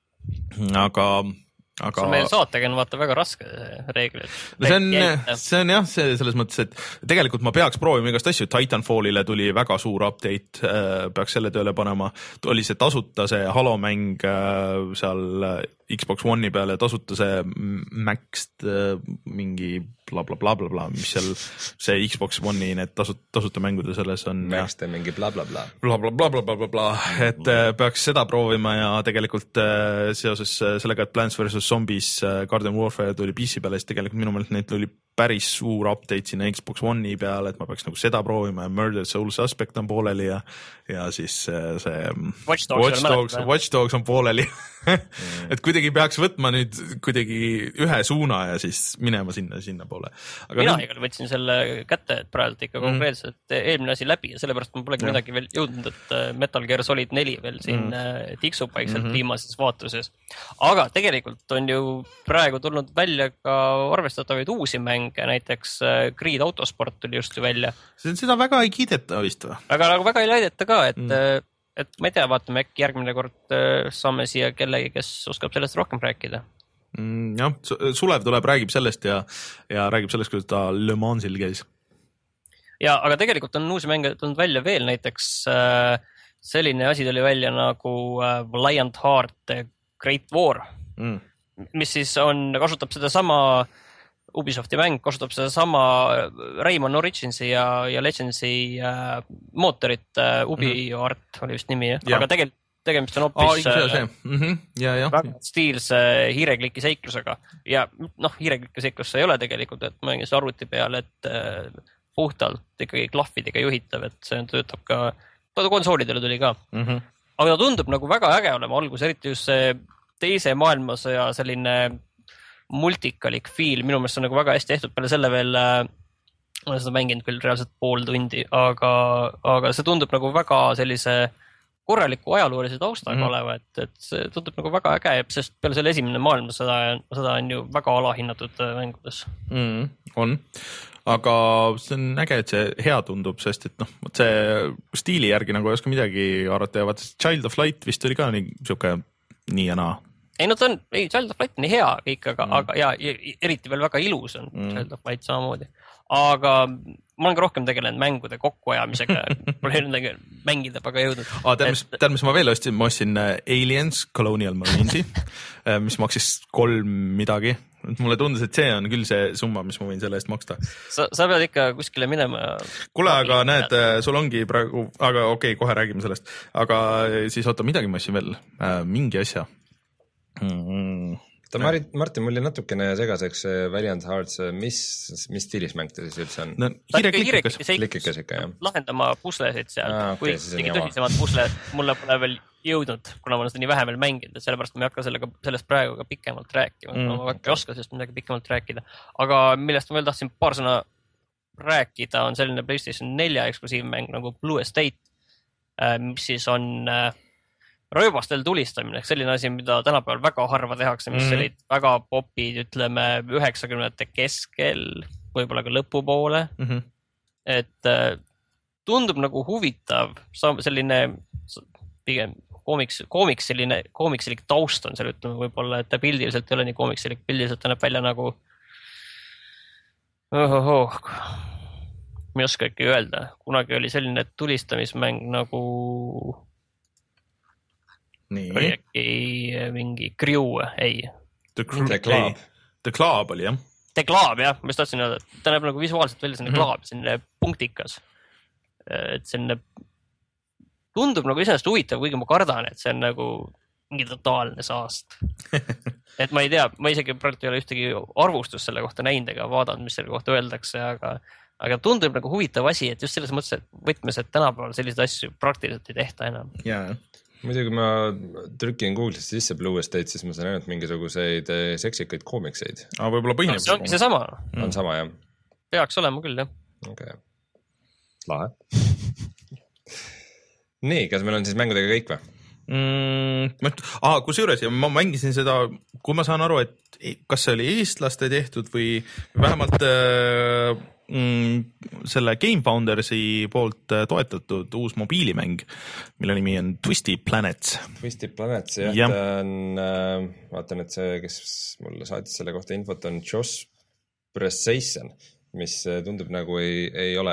aga aga see meil saatega on vaata väga raske reeglid. No see, on, see on jah, see selles mõttes, et tegelikult ma peaks proovima igast asju. Titanfallile tuli väga suur update, peaks selle tööle panema. Oli see tasuta see Halo mäng seal Xbox One'i peale, tasuta see Maxed mingi bla bla bla bla bla, mis seal see Xbox One'i need tasuta, tasuta mängude selles on. Maxed ja mingi bla bla bla. Bla bla bla bla bla bla bla, et peaks seda proovima ja tegelikult seoses sellega, et Plants versus. Zombies Garden Warfare tuli P C peale, siis tegelikult minu meelest neid tuli päris suur update sinna Xbox One'i peale, et ma peaks nagu seda proovima ja Murder Soul Suspect on pooleli ja, ja siis see Watch Dogs, Watch Dogs, Watch Dogs on pooleli mm. et kuidagi peaks võtma nüüd kuidagi ühe suuna ja siis minema sinna, sinna poole. Aga mina nüüd... igal võtsin selle kätte, et praegu ikka mm. konkreetselt eelmine asi läbi ja sellepärast ma polegi ja. midagi veel jõudnud, et Metal Gear Solid neli veel siin mm. tiksub vaikselt mm-hmm. viimases vaatuses. Aga tegelikult on ju praegu tulnud välja ka arvestatavaid uusi mänge, näiteks Creed Autosport tuli just välja. Seda väga ei kiideta vist või? Aga nagu väga ei laideta ka, et, mm. et ma ei tea, vaatame äkki järgmine kord saame siia kellegi, kes oskab sellest rohkem rääkida. Mm, jah, Sulev tuleb, räägib sellest ja, ja räägib sellest, kuidas ta Le Mansil käis. Ja, aga tegelikult on uusi mänge tulnud välja veel, näiteks selline asi tuli välja nagu Valiant Heart Great War, mm. mis siis on, kasutab seda sama Ubisofti mäng, kasutab seda sama Rayman Originsi ja, ja Legendsi äh, mootorit äh, Ubi mm-hmm. Art oli just nimi, ja. aga tegelikult tegemist on hoopis oh, mm-hmm. ja, ja. väga stiilse hiirekliki seiklusega ja noh, hiirekliki seiklus see ei ole tegelikult, et ma mängin arvuti peal, et äh, puhtalt ikkagi klahvidega juhitav, et see töötab ka, konsoolidele tuli ka mm-hmm. aga ta tundub nagu väga äge olema algus, eriti just see teise maailmasõja selline multikalik feel, minu meelest on nagu väga hästi tehtud, peale selle veel äh, ma olen seda mänginud küll reaalselt pool tundi, aga, aga see tundub nagu väga sellise korraliku ajaloolise taustaga mm-hmm. oleva, et, et see tundub nagu väga äge, sest peale selle esimene maailmasõda seda on ju väga alahinnatud mängudes. Mm, on, aga see on äge, et see hea tundub, sest et noh, see stiili järgi nagu ei oska midagi arvata ja vaat Child of Light vist oli ka nii siuke nii ja naa. Ei, no ta on, ei, Child of Light on hea kõik, aga, mm. aga ja, ja eriti veel väga ilus on mm. Child of Light samamoodi. Aga ma olen ka rohkem tegelenud mängude kokkuajamisega, pole midagi mängida väga jõudnud. Ah, tead, mis, tead, mis ma veel ostsin? Ma ostsin Aliens Colonial Marinesi, mis maksis kolm midagi. Mulle tundus, et see on küll see summa, mis ma võin selle eest maksta. Sa, sa pead ikka kuskile minema. Kuule, aga näed, sul ongi praegu, aga okei, okay, kohe räägime sellest. Aga siis oota, midagi ma ostsin veel, mingi asja. Hmm. ta Marit, Martin, mul oli natukene segaseks Valiant Hearts, mis, mis stiilis mäng ta siis üldse on? No, hiireklikkikas. Klikkikas ikka, jah. Lahendama puslesid seal, ah, kui okay, tegi tõsisemad pusled, mulle pole veel jõudnud, kuna ma olen seda nii vähe veel mänginud, et sellepärast ma ei hakka sellega, sellest praegu ka pikemalt rääkima. Mm, ma väga ei oska sellest midagi pikemalt rääkida. Aga millest ma veel tahtsin paar sõna rääkida, on selline PlayStation nelja eksklusiivmäng nagu Blue Estate, mis siis on rööbastel tulistamine, selline asi, mida tänapäeval väga harva tehakse, mis mm-hmm. olid väga popid, ütleme, üheksakümnendate keskel, võib-olla ka lõpupoole. Mm-hmm. Et tundub nagu huvitav, selline pigem koomiks, koomiks selline, koomiksilik taust on seal, ütleme võib-olla, et ta pildiliselt ei ole nii koomiksilik, pildiliselt ta näeb välja nagu ohohoh, ma ei oska ikka öelda, kunagi oli selline tulistamismäng nagu nii. Oli äkki mingi Crew, ei. The, The Club. The Club oli, jah. The Club, jah, ma just tahtsin öelda, ta näeb nagu visuaalselt välja selline mm-hmm. klaab, selline punktikas. Et selline tundub nagu iseenesest huvitav, kuigi ma kardan, et see on nagu mingi totaalne saast. Et ma ei tea, ma isegi praegu ei ole ühtegi arvustust selle kohta näinud ega vaadanud, mis selle kohta öeldakse, aga, aga tundub nagu huvitav asi, et just selles mõttes, et võtmes, et tänapäeval selliseid asju praktiliselt ei tehta enam. Jaa. Muidugi ma trükin Google'ist sisse Blue Estate, siis ma saan ainult mingisuguseid seksikaid koomikseid. Aga võib-olla põhineb. See ongi see sama. Mm. On sama, jah? Peaks olema küll, jah. Okei. Okay. Lahe. Nii, kas meil on siis mängudega kõik või? Mm, ah, kus juures, ja ma mängisin seda, kui ma saan aru, et kas see oli eestlaste tehtud või vähemalt äh, mm, selle Game Foundersi poolt toetatud uus mobiilimäng, mille nimi on Twisty Planets. Twisty Planets, jah, ja. Ta on, äh, vaatan, et see, kes mulle saatis selle kohta infot, on Josh Precision, mis tundub nagu ei, ei ole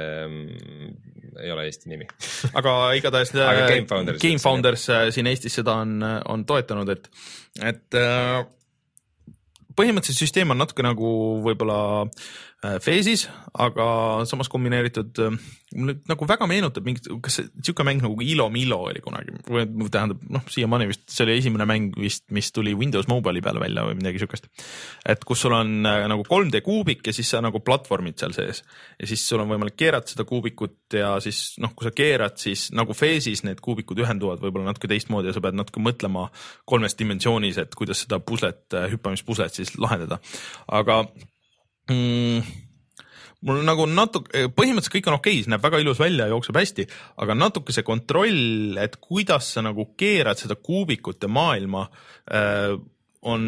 ei ole Eesti nimi. Aga igatahes Aga Game Founders, Game Founders siin Eestis seda on, on toetanud, et, et põhimõtteliselt süsteem on natuke nagu võib-olla Phase'is, aga samas kombineeritud, mulle nagu väga meenutab mingit, kas see siuke mäng nagu Ilo Milo oli kunagi, või tähendab, noh, siiamaani vist, see oli esimene mäng vist, mis tuli Windows Mobile'i peale välja või midagi siukest. Et kus sul on nagu kolm D kuubik ja siis sa nagu platvormid seal sees ja siis sul on võimalik keerata seda kuubikut ja siis, noh, kui sa keerad, siis nagu Phase'is need kuubikud ühenduvad võib-olla natuke teistmoodi ja sa pead natuke mõtlema kolmes dimensioonis, et kuidas seda puslet, hüppamispuslet siis lahendada. Aga Mm, mul nagu natuke, põhimõtteliselt kõik on okei, see näeb väga ilus välja, jookseb hästi, aga natuke see kontroll, et kuidas sa nagu keerad seda kuubikute maailma äh, on,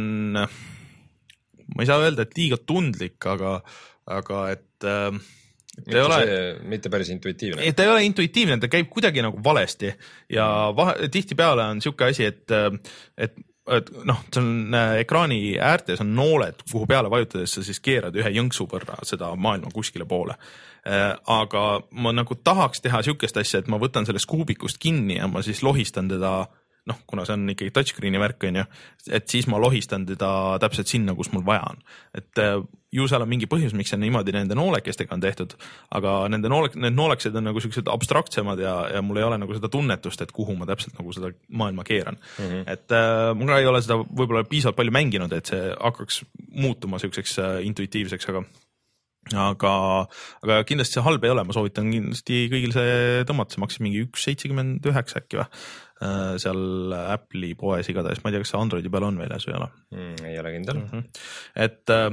ma ei saa öelda, et liiga tundlik, aga, aga et äh, mitte, ole, see, mitte päris intuitiivne. Ta ei ole intuitiivne, ta käib kuidagi nagu valesti ja vahe, tihti peale on siuke asi, et, et et noh, see on ekraani äärtes on nooled, kuhu peale vajutades sa siis keerad ühe jõnksu võrra seda maailma kuskile poole. Aga ma nagu tahaks teha siukest asja, et ma võtan sellest kuubikust kinni ja ma siis lohistan teda, noh, kuna see on ikkagi touchscreeni värk, on ju, et siis ma lohistan teda täpselt sinna, kus mul vaja on. Et ju seal on mingi põhjus, miks see niimoodi nende noolekestega on tehtud, aga nende noolek, need nooleksed on nagu sellised abstraktsemad ja, ja mul ei ole nagu seda tunnetust, et kuhu ma täpselt nagu seda maailma keeran. Mm-hmm. Et äh, mul ei ole seda võib-olla piisavalt palju mänginud, et see hakkaks muutuma selliseks äh, intuitiivseks, aga aga, aga kindlasti see halb ei ole, ma soovitan kindlasti kõigil see tõmmata, see maksis mingi üks seitsekümmend üheksa äkki või äh, seal Apple'i poes igatahes, ma ei tea, kas see Androidi peal on väljas või ei ole mm,? Ei ole kindel mm-hmm. Et äh,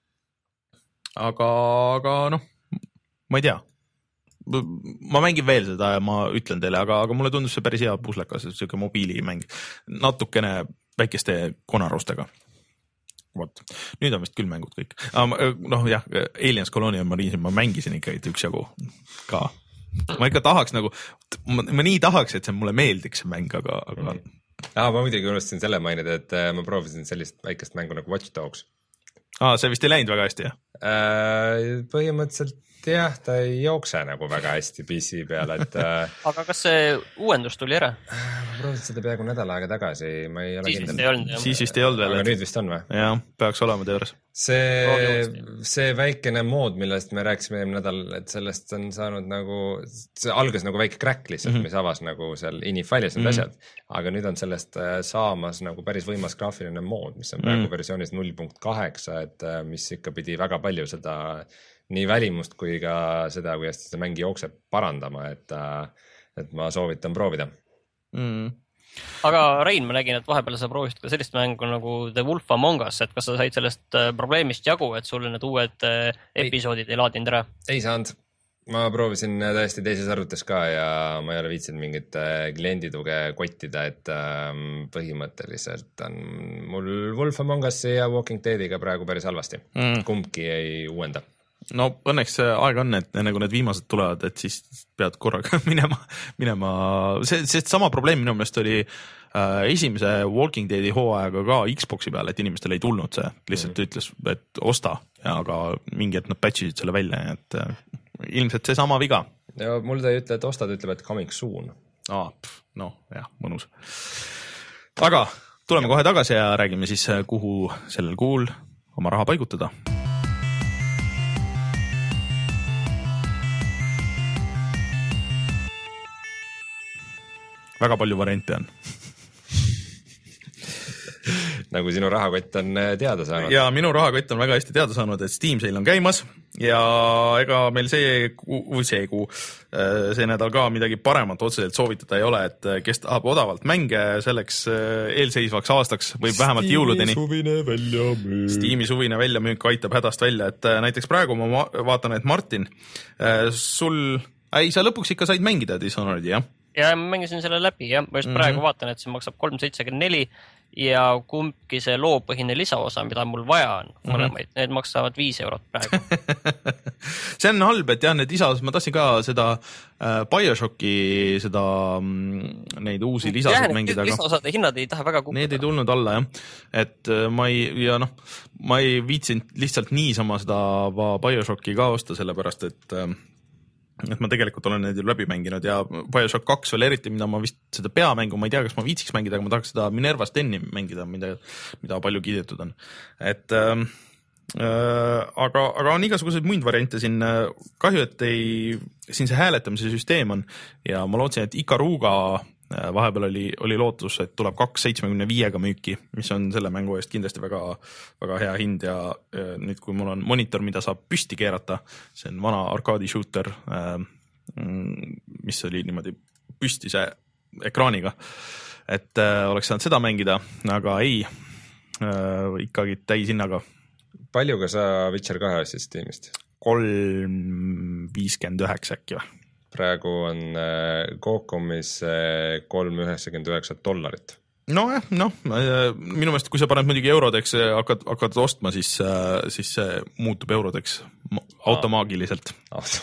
aga, aga noh, ma ei tea, ma mängin veel seda ja ma ütlen teile, aga, aga mulle tundus see päris hea puslekas, siuke mobiilimäng, natukene väikeste konarustega. Vot. Nüüd on vist küll mängud kõik. Noh jah, Aliens Colonial Marines ma mängisin ikka üks jagu ka. Ma ikka tahaks nagu, ma, ma nii tahaks, et see mulle meeldiks see mäng, aga... aga... Mm. Ah, ma muidugi unustasin selle mainida, et ma proovisin sellist väikest mängu nagu Watch Dogs. Ah, see vist ei läinud väga hästi, jah? Põhimõtteliselt jah, ta ei jookse nagu väga hästi P C peal, et aga kas see uuendus tuli ära? Ma proovisin seda peaaegu nädal aega tagasi, ma ei ole siis vist ei olnud. Siis vist ei olnud veel. Aga nüüd vist on või? Jah, peaks olema teores. See, see väikene mood, millest me rääkisime eelmine nädal, et sellest on saanud nagu, see algas nagu väike crack lihtsalt, mm -hmm. mis avas nagu seal inif-failis need mm -hmm. asjad, aga nüüd on sellest saamas nagu päris võimas graafiline mood, mis on praegu mm -hmm. versioonis null punkt kaheksa, et mis ikka pidi väga palju seda nii välimust kui ka seda, kuidas see mäng jookseb parandama, et, et ma soovitan proovida. Mm. Aga Rein, ma nägin, et vahepeal sa proovisid ka sellist mängu nagu The Wolf Among Us, et kas sa said sellest probleemist jagu, et sulle need uued episoodid ei, ei laadinud ära? Ei saanud. Ma proovisin täiesti teises arvutis ka ja ma ei ole viitsinud mingit kliendituge kottida, et põhimõtteliselt on mul Wolf Among Us ja Walking Deadiga praegu päris halvasti. Mm. Kumbki ei uuenda. No õnneks aeg on, et enne kui need viimased tulevad, et siis pead korraga minema, minema. See, see sama probleem minu meelest oli äh, esimese Walking Deadi hooajaga ka Xboxi peal, et inimestel ei tulnud see. Lihtsalt mm. ütles, et osta, ja, aga mingi, et nad patchisid selle välja, et äh, ilmselt see sama viga. Ja mul ta ei ütle, et ostad, ütleb, et coming soon. Aa, pff, no jah, mõnus. Aga tuleme ja. kohe tagasi ja räägime siis, kuhu sellel kuul oma raha paigutada. Väga palju variante on. Nagu sinu rahakott on teada saanud. Ja minu rahakott on väga hästi teada saanud, et Steam Sale on käimas ja ega meil see kuu, see kuu, see nädal ka midagi paremat otseselt soovitada ei ole, et kes tahab odavalt mänge selleks eelseisvaks aastaks või vähemalt Steam'i jõuludeni. Suvine väljamüük. Steam'i suvine väljamüük aitab hädast välja, et näiteks praegu ma vaatan, et Martin, sul, ei, sa lõpuks ikka said mängida Dishonored'i, jah? Ja ma mängisin selle läbi, jah. Ma just mm-hmm. praegu vaatan, et see maksab kolm seitsekümmend neli ja kumbki see loopõhine lisaosa, mida mul vaja on, mõlemaid, mm-hmm. need maksavad viis eurot praegu. See on halb, et jah, need lisas, ma tahtsin ka seda äh, BioShocki, seda mm, neid uusi lisasid mängida. Jah, lisaosade hinnad ei taha väga kukkuda. Need ei tulnud alla, jah. Et äh, ma ei, ja noh, ma ei viitsinud lihtsalt niisama seda BioShocki ka osta, sellepärast, et äh, et ma tegelikult olen need ju läbi mänginud ja BioShock kaks veel eriti, mida ma vist seda peamängu, ma ei tea, kas ma viitsiks mängida, aga ma tahaks seda Minerva Steni mängida, mida, mida palju kiidetud on. Et äh, aga, aga on igasuguseid muid variante siin. Kahju, et ei, siin see hääletamise süsteem on ja ma lootsin, et Ikaruga vahepeal oli, oli lootus, et tuleb kaks seitsekümmend viiega müüki, mis on selle mängu eest kindlasti väga, väga hea hind ja nüüd, kui mul on monitor, mida saab püsti keerata, see on vana arkaadi shooter, mis oli niimoodi püstise ekraaniga, et oleks saanud seda mängida, aga ei, ikkagi täishinnaga. Paljuga sa Witcher kahe asjad Steamist? kolm viiskümmend üheksa äkki või? Praegu on Cocomis kolm üheksakümmend üheksa dollarit. No jah, noh, minu meelest, kui sa paned muidugi eurodeks, hakkad, hakkad ostma, siis, siis see muutub eurodeks automaagiliselt.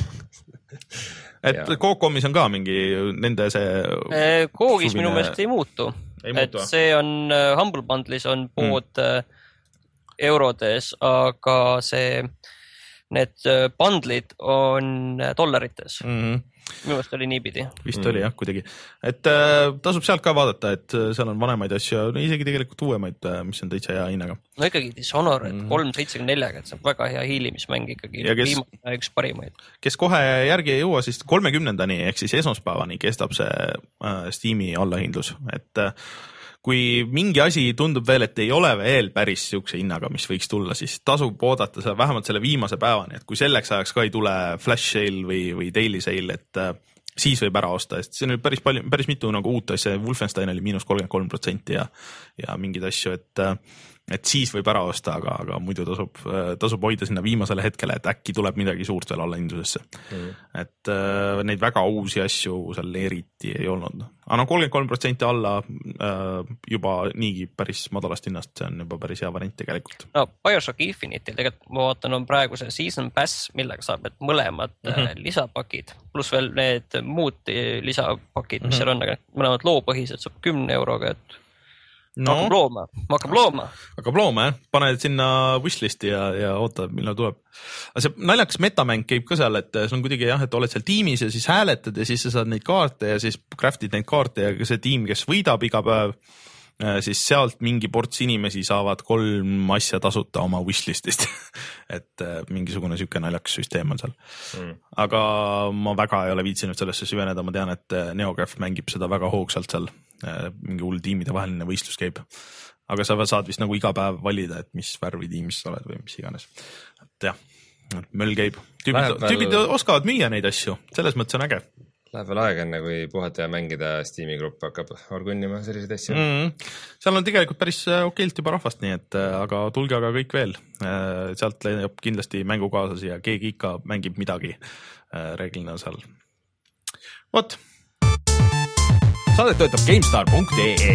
Et Cocomis on ka mingi nende see... Koogis suvine... minu meelest ei muutu. Ei muutu, et see on Humble Bundle'is on pood mm. eurodes, aga see, need bundle'id on dollarites. Mm-hmm. Minu meelest oli niipidi. Vist oli jah, kuidagi. Et äh, tasub sealt ka vaadata, et seal on vanemaid asju, isegi tegelikult uuemaid, mis on täitsa hea hinnaga. No ikkagi Dishonored mm-hmm. kolm seitsekümmend neli, et see on väga hea hiilimismäng ikkagi. Kes, viimane üks parimaid. Kes kohe järgi ei jõua, siis kolmekümnendani ehk siis esmaspäevani kestab see äh, Steam'i allahindlus. Et äh, kui mingi asi tundub veel, et ei ole veel päris siukse hinnaga, mis võiks tulla, siis tasub oodata selle, vähemalt selle viimase päevani, et kui selleks ajaks ka ei tule flash sale või, või daily sale, et äh, siis võib ära osta, sest see on päris palju, päris mitu nagu uut asja, Wolfenstein oli miinus kolmkümmend kolm protsenti ja, ja mingid asju, et äh, et siis võib ära osta, aga, aga muidu tasub, tasub hoida sinna viimasele hetkele, et äkki tuleb midagi suurt veel allahindlusesse. Mm. Et äh, neid väga uusi asju seal eriti ei olnud. Aga no kolmkümmend kolm protsenti alla äh, juba niigi päris madalast hinnast, see on juba päris hea variant tegelikult. No BioShock Infinite'il tegelikult ma vaatan on praegu see Season Pass, millega saab, et mõlemad mm-hmm. lisapakid, pluss veel need muud lisapakid, mis mm-hmm. seal on, aga mõlemad loopõhised saab kümne euroga, et no, hakkab looma, hakkab looma. Hakkab looma, jah. Paned sinna wishlisti ja, ja ootad, millal tuleb. Aga see naljakas metamäng käib ka seal, et see on kuidagi jah, et oled seal tiimis ja siis hääletad ja siis sa saad neid kaarte ja siis craftid neid kaarte ja see tiim, kes võidab iga päev, siis sealt mingi ports inimesi saavad kolm asja tasuta oma wishlistist. et mingisugune siuke naljakas süsteem on seal. Mm. Aga ma väga ei ole viitsinud sellesse süveneda, ma tean, et NeoGraph mängib seda väga hoogsalt seal. Mingi hull tiimide vaheline võistlus käib. Aga sa saad vist nagu iga päev valida, et mis värvi tiimis sa oled või mis iganes. Et jah, möll käib. Tüübid, tüübid oskavad müüa neid asju, selles mõttes on äge. Läheb veel aeg enne, kui puhata ja mängida Steam'i grupp hakkab orgunnima selliseid asju. Mm-hmm. Seal on tegelikult päris okeilt juba rahvast, nii et aga tulge aga kõik veel. Sealt leiab kindlasti mängukaasasi ja keegi ikka mängib midagi reeglina seal. Vot. Saadet töötab GameStar punkt ee.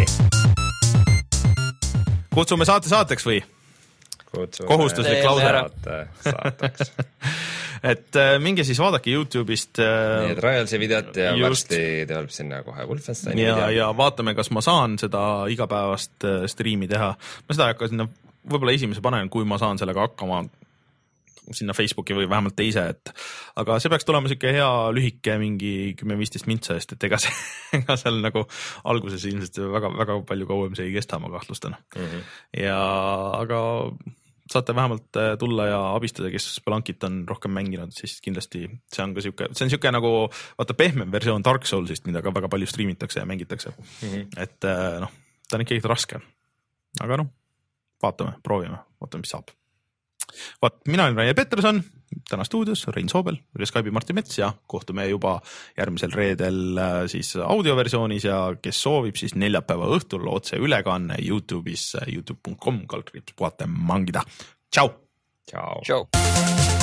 Kutsume saate saateks või? Kutsume kohustuslik lause. Saate saateks. et minge siis vaadake YouTube'ist. Need Royalsi videot ja just. Varsti tuleb sinna kohe Wolfensteini ja, video. Ja vaatame, kas ma saan seda igapäevast striimi teha. Ma seda ei hakka sinna, võib-olla esimese panen, kui ma saan sellega hakkama sinna Facebooki või vähemalt teise, et aga see peaks tulema siuke hea lühike mingi kümme viisteist mintsa eest, et ega, see, ega seal nagu alguses ilmselt väga, väga palju kauem see ei kesta, ma kahtlustan. Mm-hmm. Ja aga saate vähemalt tulla ja abistada, kes Spelankit on rohkem mänginud, siis kindlasti see on ka siuke, see on siuke nagu vaata pehmem versioon Dark Soulsist, mida ka väga palju streamitakse ja mängitakse. Mm-hmm. Et noh, ta on ikkagi raske. Aga noh, vaatame, proovime, vaatame, mis saab. Vaat, mina olen Rainer Peterson, täna stuudios Rein Soobel, üle Skype'i Martin Mets ja kohtume juba järgmisel reedel siis audioversioonis ja kes soovib, siis neljapäeva õhtul otse ülekanne YouTube'is youtube punkt com kaldkriips puhata mangida. Tšau! Tšau! Tšau!